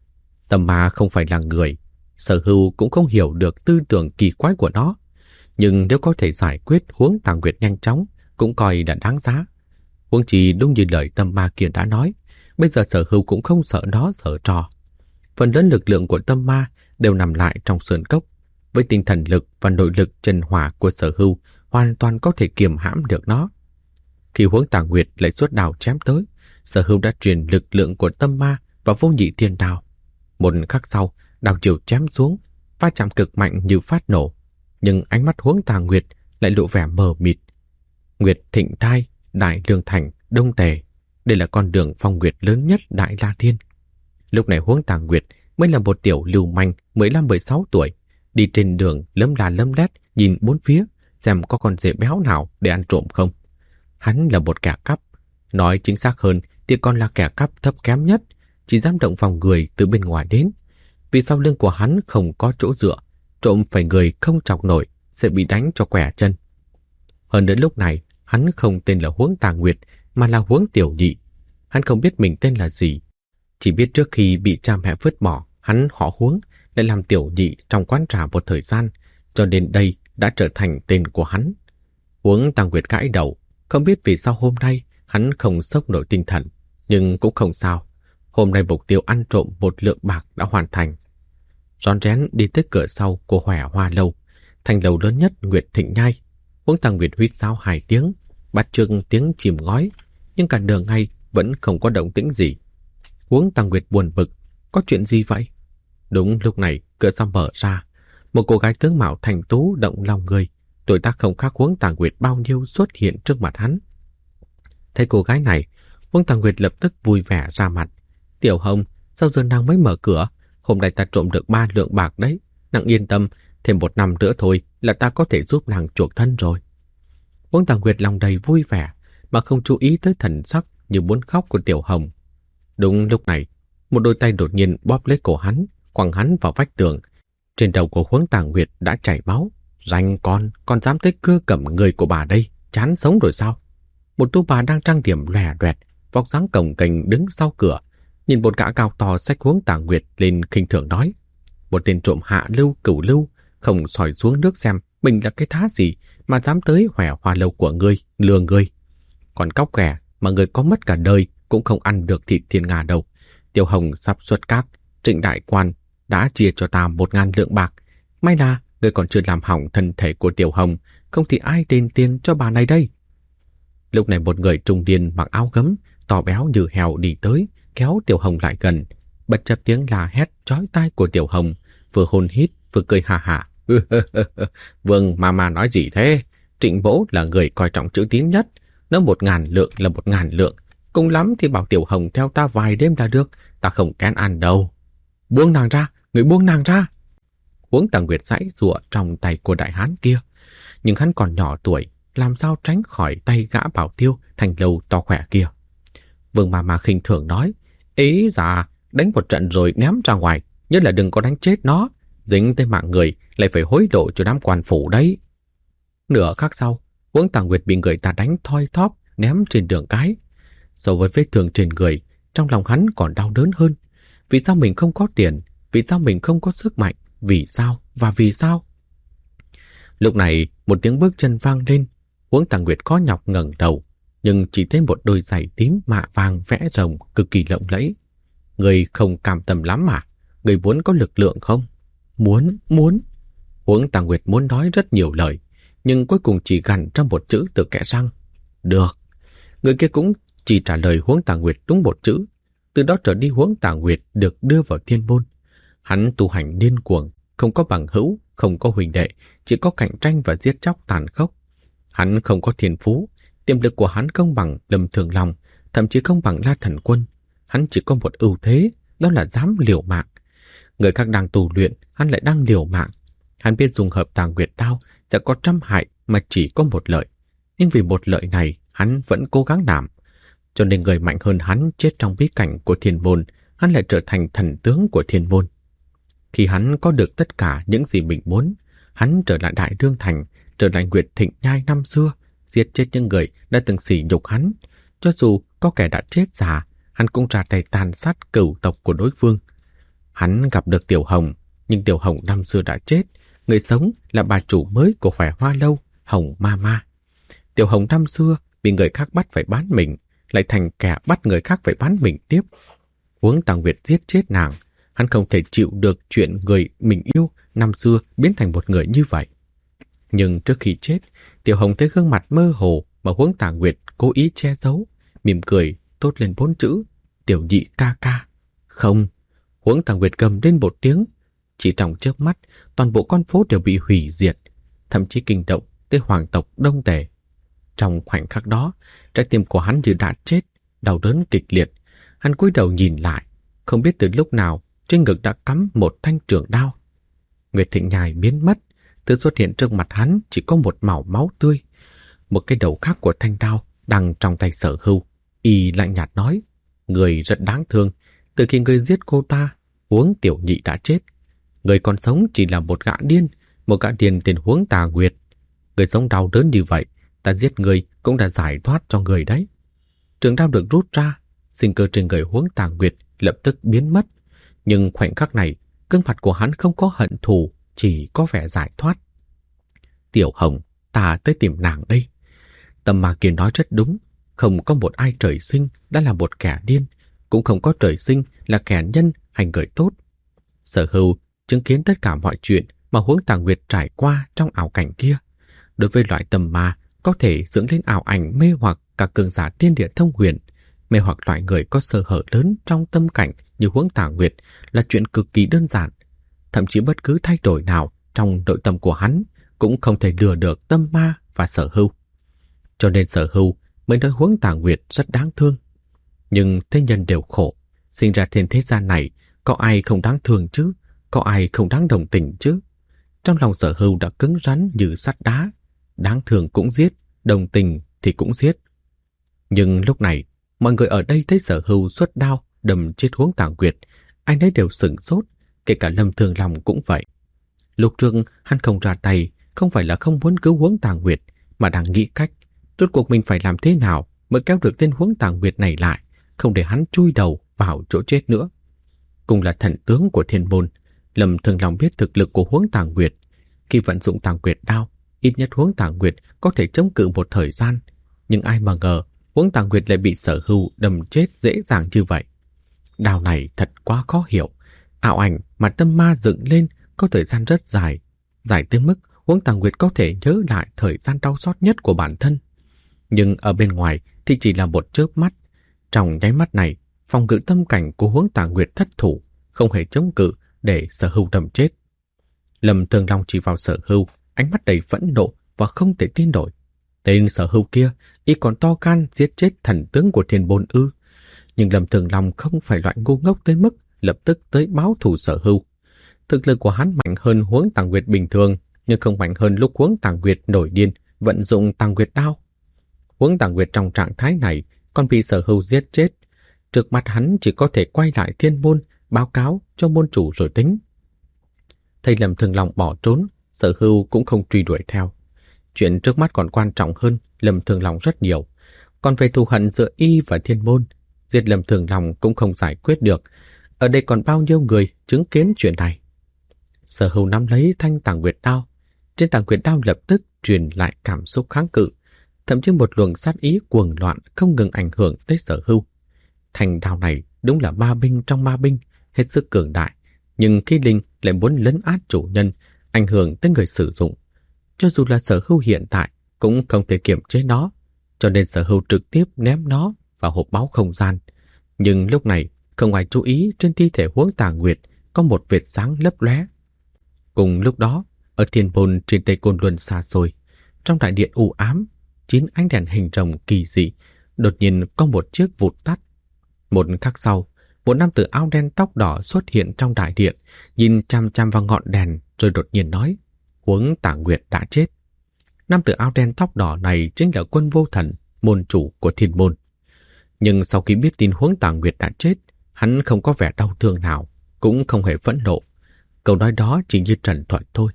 Tâm ma không phải là người, Sở Hưu cũng không hiểu được tư tưởng kỳ quái của nó, nhưng nếu có thể giải quyết Huống Tàng Nguyệt nhanh chóng, cũng coi là đáng giá. Huống chi đúng như lời tâm ma kia đã nói, bây giờ Sở Hưu cũng không sợ nó giở trò. Phần lớn lực lượng của tâm ma đều nằm lại trong sơn cốc, với tinh thần lực và nội lực chân hỏa của Sở Hưu hoàn toàn có thể kiềm hãm được nó. Khi Huống Tàng Nguyệt lại xuất đao chém tới, Sở Hưu đã truyền lực lượng của tâm ma và vô nhị thiên đao. Một khắc sau, đao chiều chém xuống, va chạm cực mạnh như phát nổ, nhưng ánh mắt Huống Tàng Nguyệt lại lộ vẻ mờ mịt. Nguyệt Thịnh Thai, Đại Lương Thành, Đông Tề, đây là con đường phong nguyệt lớn nhất Đại La Thiên. Lúc này Huống Tàng Nguyệt mới là một tiểu lưu manh 15-16 tuổi, đi trên đường lấm la lấm lét nhìn bốn phía xem có con dê béo nào để ăn trộm không. Hắn là một kẻ cắp, nói chính xác hơn thì còn là kẻ cắp thấp kém nhất, chỉ dám động vào người từ bên ngoài đến. Vì sau lưng của hắn không có chỗ dựa, trộm phải người không chọc nổi sẽ bị đánh cho quẻ chân. Hơn nữa lúc này hắn không tên là Huống Tàng Nguyệt mà là Huống Tiểu Nhị. Hắn không biết mình tên là gì, chỉ biết trước khi bị cha mẹ vứt bỏ, hắn họ Huống lại làm tiểu nhị trong quán trà một thời gian, cho nên đây đã trở thành tên của hắn. Huống Tàng Nguyệt gãi đầu, không biết vì sao hôm nay hắn không sốc nổi tinh thần, nhưng cũng không sao. Hôm nay mục tiêu ăn trộm một lượng bạc đã hoàn thành. Rón rén đi tới cửa sau của Hỏa Hoa Lâu, thành lầu lớn nhất Nguyệt Thịnh Nhai. Huống Tàng Nguyệt huýt sáo 2 tiếng, bắt chước tiếng chìm ngói, nhưng cả nửa ngày vẫn không có động tĩnh gì. Huống Tàng Nguyệt buồn bực, có chuyện gì vậy? Đúng lúc này, cửa sau mở ra, một cô gái tướng mạo thành tú động lòng người, tuổi tác không khác Huống Tàng Nguyệt bao nhiêu xuất hiện trước mặt hắn. Thấy cô gái này, Huống Tàng Nguyệt lập tức vui vẻ ra mặt. Tiểu Hồng, sao giờ nàng mới mở cửa? Hôm nay ta trộm được 3 lượng bạc đấy. Nàng yên tâm, thêm 1 năm nữa thôi là ta có thể giúp nàng chuộc thân rồi. Huống Tàng Nguyệt lòng đầy vui vẻ, mà không chú ý tới thần sắc như muốn khóc của Tiểu Hồng. Đúng lúc này, một đôi tay đột nhiên bóp lấy cổ hắn, quẳng hắn vào vách tường. Trên đầu của Huống Tàng Nguyệt đã chảy máu. Ranh con dám tới cưa cầm người của bà đây, chán sống rồi sao? Một tú bà đang trang điểm lòe loẹt, vóc dáng cồng kềnh đứng sau cửa, nhìn một gã cao to xách Huống Tàng Nguyệt lên khinh thường nói: một tên trộm hạ lưu cửu lưu, không sỏi xuống nước xem mình là cái thá gì mà dám tới Hỏa Hoa Lâu của ngươi, lừa ngươi. Còn cóc ghẻ mà người có mất cả đời cũng không ăn được thịt thiên nga đâu. Tiểu Hồng sắp xuất các, Trịnh đại quan đã chia cho ta 1000 lượng bạc. May là người còn chưa làm hỏng thân thể của Tiểu Hồng, không thì ai đền tiền cho bà này đây. Lúc này một người trung niên mặc áo gấm, to béo như heo đi tới, kéo Tiểu Hồng lại gần, bật chập tiếng la hét chói tai của Tiểu Hồng, vừa hôn hít vừa cười hà hà. Vương mà nói gì thế? Trịnh Mỗ là người coi trọng chữ tín nhất, nếu 1000 lượng là 1000 lượng, cùng lắm thì bảo Tiểu Hồng theo ta vài đêm là được, ta không kén ăn đâu. Buông nàng ra, người buông nàng ra. Huống Tàng Nguyệt giãy giụa trong tay của đại hán kia, nhưng hắn còn nhỏ tuổi, làm sao tránh khỏi tay gã bảo tiêu thành lâu to khỏe kia. Vương mà khinh thường nói: ý dạ, đánh một trận rồi ném ra ngoài, nhớ là đừng có đánh chết nó, dính tới mạng người lại phải hối lộ cho đám quan phủ đấy. Nửa khắc sau, Huống Tàng Nguyệt bị người ta đánh thoi thóp ném trên đường cái. So với vết thương trên người, trong lòng hắn còn đau đớn hơn. Vì sao mình không có tiền? Vì sao mình không có sức mạnh? Vì sao? Và vì sao? Lúc này, một tiếng bước chân vang lên. Huống Tàng Nguyệt khó nhọc ngẩng đầu, nhưng chỉ thấy một đôi giày tím mạ vàng vẽ rồng cực kỳ lộng lẫy. Người không cam tâm lắm mà? Người muốn có lực lượng không? Muốn. Huống Tàng Nguyệt muốn nói rất nhiều lời, nhưng cuối cùng chỉ gằn trong một chữ từ kẽ răng: được. Người kia cũng chỉ trả lời Huống Tàng Nguyệt đúng một chữ. Từ đó trở đi Huống Tàng Nguyệt được đưa vào thiên môn. Hắn tu hành điên cuồng, không có bằng hữu, không có huynh đệ, chỉ có cạnh tranh và giết chóc tàn khốc. Hắn không có thiên phú, tiềm lực của hắn không bằng Lâm Thường Long, thậm chí không bằng La Thần Quân. Hắn chỉ có một ưu thế, đó là dám liều mạng. Người khác đang tu luyện, hắn lại đang liều mạng. Hắn biết dùng hợp Tàng Nguyệt đao sẽ có trăm hại mà chỉ có một lợi. Nhưng vì một lợi này, hắn vẫn cố gắng làm. cho nên người mạnh hơn hắn chết trong bí cảnh của thiên môn, hắn lại trở thành thần tướng của thiên môn. Khi hắn có được tất cả những gì mình muốn, hắn trở lại Đại Đương Thành, trở lại Nguyệt Thịnh Nhai năm xưa, giết chết những người đã từng sỉ nhục hắn. Cho dù có kẻ đã chết già, hắn cũng ra tay tàn sát cửu tộc của đối phương. Hắn gặp được Tiểu Hồng, nhưng Tiểu Hồng năm xưa đã chết, người sống là bà chủ mới của Khỏe Hoa Lâu, Hồng Mama. Tiểu Hồng năm xưa bị người khác bắt phải bán mình, lại thành kẻ bắt người khác phải bán mình tiếp. Huống Tàng Nguyệt giết chết nàng, hắn không thể chịu được chuyện người mình yêu năm xưa biến thành một người như vậy. Nhưng trước khi chết, Tiểu Hồng thấy gương mặt mơ hồ mà Huống Tàng Nguyệt cố ý che giấu, mỉm cười thốt lên 4 chữ: Tiểu Nhị ca ca. Không, Huống Tàng Nguyệt gầm lên một tiếng. Chỉ trong chớp mắt, toàn bộ con phố đều bị hủy diệt, thậm chí kinh động tới hoàng tộc Đông Tề. Trong khoảnh khắc đó, trái tim của hắn như đã chết, đau đớn kịch liệt. Hắn cúi đầu nhìn lại, không biết từ lúc nào trên ngực đã cắm một thanh trường đao. Nguyệt Thịnh Nhai biến mất, thứ xuất hiện trước mặt hắn chỉ có một màu máu tươi. Một cái đầu khác của thanh đao đang trong tay Sở Hưu. Y lạnh nhạt nói: Người rất đáng thương, từ khi người giết cô ta, Huống Tiểu Nhị đã chết. Người còn sống chỉ là một gã điên tên Huống Tà Nguyệt. Người sống đau đớn như vậy, ta giết người cũng đã giải thoát cho người đấy. Trường đao được rút ra, sinh cơ trên người Huống Tà Nguyệt lập tức biến mất. Nhưng khoảnh khắc này, gương mặt của hắn không có hận thù, chỉ có vẻ giải thoát. Tiểu Hồng, ta tới tìm nàng đây. Tâm ma kia nói rất đúng, không có một ai trời sinh đã là một kẻ điên, cũng không có trời sinh là kẻ nhân hay người tốt. Sở Hưu chứng kiến tất cả mọi chuyện mà Huống Tà Nguyệt trải qua trong ảo cảnh kia. Đối với loại tâm ma có thể dựng lên ảo ảnh mê hoặc cả cường giả tiên địa thông huyền, mê hoặc loại người có sơ hở lớn trong tâm cảnh như Huống Tà Nguyệt là chuyện cực kỳ đơn giản. Thậm chí bất cứ thay đổi nào trong nội tâm của hắn cũng không thể lừa được tâm ma và Sở Hưu. Cho nên Sở Hưu mới nói Huống Tà Nguyệt rất đáng thương. Nhưng thế nhân đều khổ, sinh ra trên thế gian này, có ai không đáng thương chứ? Có ai không đáng đồng tình chứ? Trong lòng Sở Hưu đã cứng rắn như sắt đá, đáng thương cũng giết, đồng tình thì cũng giết. Nhưng lúc này, mọi người ở đây thấy Sở Hưu xuất đao đâm chết Huống Tà Nguyệt, ai nấy đều sửng sốt, kể cả Lâm Thường Long cũng vậy. Lúc trước hắn không ra tay, không phải là không muốn cứu Huống Tà Nguyệt, mà đang nghĩ cách rốt cuộc mình phải làm thế nào mới kéo được tên Huống Tà Nguyệt này lại, không để hắn chui đầu vào chỗ chết nữa. Cùng là thần tướng của thiên môn, Lâm Thường Long biết thực lực của Huống Tà Nguyệt. Khi vận dụng Tà Nguyệt đao, ít nhất Huống Tà Nguyệt có thể chống cự một thời gian. Nhưng ai mà ngờ, Huống Tà Nguyệt lại bị Sở Hưu đâm chết dễ dàng như vậy. Đao này thật quá khó hiểu. Ảo ảnh mà tâm ma dựng lên có thời gian rất dài, dài tới mức Huống Tà Nguyệt có thể nhớ lại thời gian đau xót nhất của bản thân. Nhưng ở bên ngoài thì chỉ là một chớp mắt. Trong nháy mắt này, phòng ngự tâm cảnh của Huống Tà Nguyệt thất thủ, không hề chống cự để Sở Hưu đâm chết. Lâm Thường Long chỉ vào Sở Hưu, ánh mắt đầy phẫn nộ và không thể tin nổi. Tên Sở Hưu kia, y còn to gan giết chết thần tướng của thiên môn ư? Nhưng Lâm Thường Long không phải loại ngu ngốc tới mức lập tức tới báo thù Sở Hưu. Thực lực của hắn mạnh hơn Huống Tà Nguyệt bình thường, nhưng không mạnh hơn lúc Huống Tà Nguyệt nổi điên vận dụng Tà Nguyệt đao. Huống Tà Nguyệt trong trạng thái này còn bị Sở Hưu giết chết. Trước mặt hắn chỉ có thể quay lại thiên môn, báo cáo cho môn chủ rồi tính. Thấy Lâm Thường Long bỏ trốn, Sở Hưu cũng không truy đuổi theo. Chuyện trước mắt còn quan trọng hơn Lâm Thường Long rất nhiều. Còn về thù hận giữa y và thiên môn, giết Lâm Thường Long cũng không giải quyết được. Ở đây còn bao nhiêu người chứng kiến chuyện này. Sở Hưu nắm lấy thanh Tà Nguyệt đao. Trên Tà Nguyệt đao lập tức truyền lại cảm xúc kháng cự, thậm chí một luồng sát ý cuồng loạn không ngừng ảnh hưởng tới Sở Hưu. Thanh đao này đúng là ma binh trong ma binh, hết sức cường đại, nhưng khi linh lại muốn lấn át chủ nhân, ảnh hưởng tới người sử dụng. Cho dù là Sở Hưu hiện tại cũng không thể kiềm chế nó, cho nên Sở Hưu trực tiếp ném nó vào hộp báu không gian. Nhưng lúc này không ai chú ý trên thi thể Huống Tà Nguyệt có một vệt sáng lấp lóe. Cùng lúc đó, ở thiên môn trên Tây Côn Luân xa xôi, trong đại điện u ám, 9 ánh đèn hình rồng kỳ dị, đột nhiên có một chiếc vụt tắt. Một khắc sau, một nam tử áo đen tóc đỏ xuất hiện trong đại điện, nhìn chăm chăm vào ngọn đèn rồi đột nhiên nói: Huống Tà Nguyệt đã chết. Nam tử áo đen tóc đỏ này chính là Quân Vô Thần, môn chủ của thiên môn. Nhưng sau khi biết tin Huống Tà Nguyệt đã chết, hắn không có vẻ đau thương nào, cũng không hề phẫn nộ. Câu nói đó chỉ như trần thuận thôi.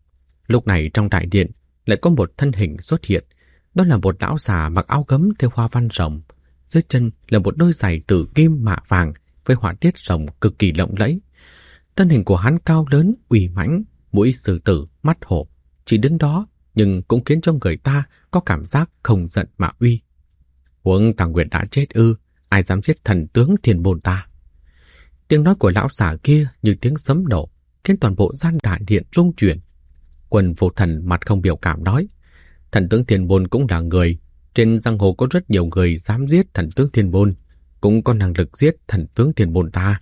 Lúc này trong đại điện lại có một thân hình xuất hiện. Đó là một lão già mặc áo gấm theo hoa văn rồng. Dưới chân là một đôi giày tử kim mạ vàng với họa tiết rồng cực kỳ lộng lẫy. Thân hình của hắn cao lớn, uy mãnh, mũi sư tử, mắt hổ. Chỉ đứng đó nhưng cũng khiến cho người ta có cảm giác không giận mà uy. Huống Tà Nguyệt đã chết ư, ai dám giết thần tướng Thiên Môn ta? Tiếng nói của lão già kia như tiếng sấm nổ, khiến toàn bộ gian đại điện rung chuyển. Quân Vô Thần mặt không biểu cảm nói, thần tướng Thiên Môn cũng là người, trên giang hồ có rất nhiều người dám giết thần tướng Thiên Môn, cũng có năng lực giết thần tướng Thiên Môn ta.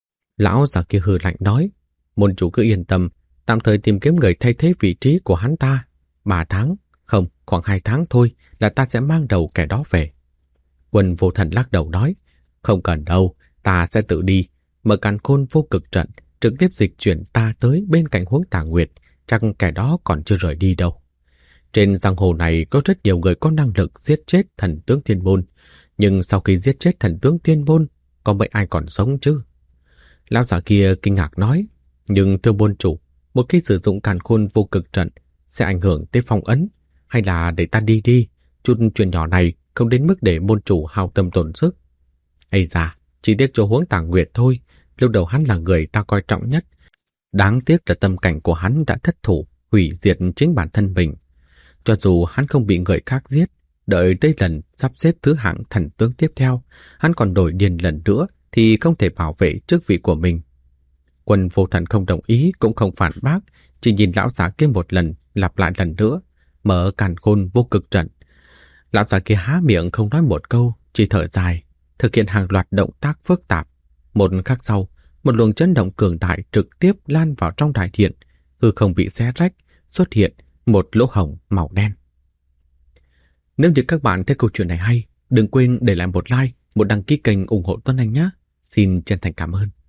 Lão già kia hừ lạnh nói, môn chủ cứ yên tâm, tạm thời tìm kiếm người thay thế vị trí của hắn ta. 3 tháng, không, khoảng 2 tháng thôi là ta sẽ mang đầu kẻ đó về. Quân Vô Thần lắc đầu nói, không cần đâu, ta sẽ tự đi, mở càn khôn vô cực trận, trực tiếp dịch chuyển ta tới bên cạnh Huống Tà Nguyệt, chắc kẻ đó còn chưa rời đi đâu. Trên giang hồ này có rất nhiều người có năng lực giết chết thần tướng Thiên Môn, nhưng sau khi giết chết thần tướng Thiên Môn, có mấy ai còn sống chứ? Lão già kia kinh ngạc nói, nhưng thưa môn chủ, một khi sử dụng càn khôn vô cực trận sẽ ảnh hưởng tới phong ấn, hay là để ta đi đi, chút chuyện nhỏ này không đến mức để môn chủ hao tâm tổn sức. Ây da, chỉ tiếc cho Huống Tà Nguyệt thôi, lúc đầu hắn là người ta coi trọng nhất. Đáng tiếc là tâm cảnh của hắn đã thất thủ, hủy diệt chính bản thân mình. Cho dù hắn không bị người khác giết, đợi tới lần sắp xếp thứ hạng thần tướng tiếp theo, hắn còn đổi điền lần nữa thì không thể bảo vệ chức vị của mình. Quân Vô Thần không đồng ý cũng không phản bác, chỉ nhìn lão già kia một lần, lặp lại lần nữa, mở càn khôn vô cực trận. Lão già kia há miệng không nói một câu, chỉ thở dài, thực hiện hàng loạt động tác phức tạp. Một khắc sau, một luồng chấn động cường đại trực tiếp lan vào trong đại điện, hư không bị xé rách, xuất hiện một lỗ hổng màu đen. Nếu như các bạn thấy câu chuyện này hay, đừng quên để lại một like, một đăng ký kênh ủng hộ Tuấn Anh nhé. Xin chân thành cảm ơn.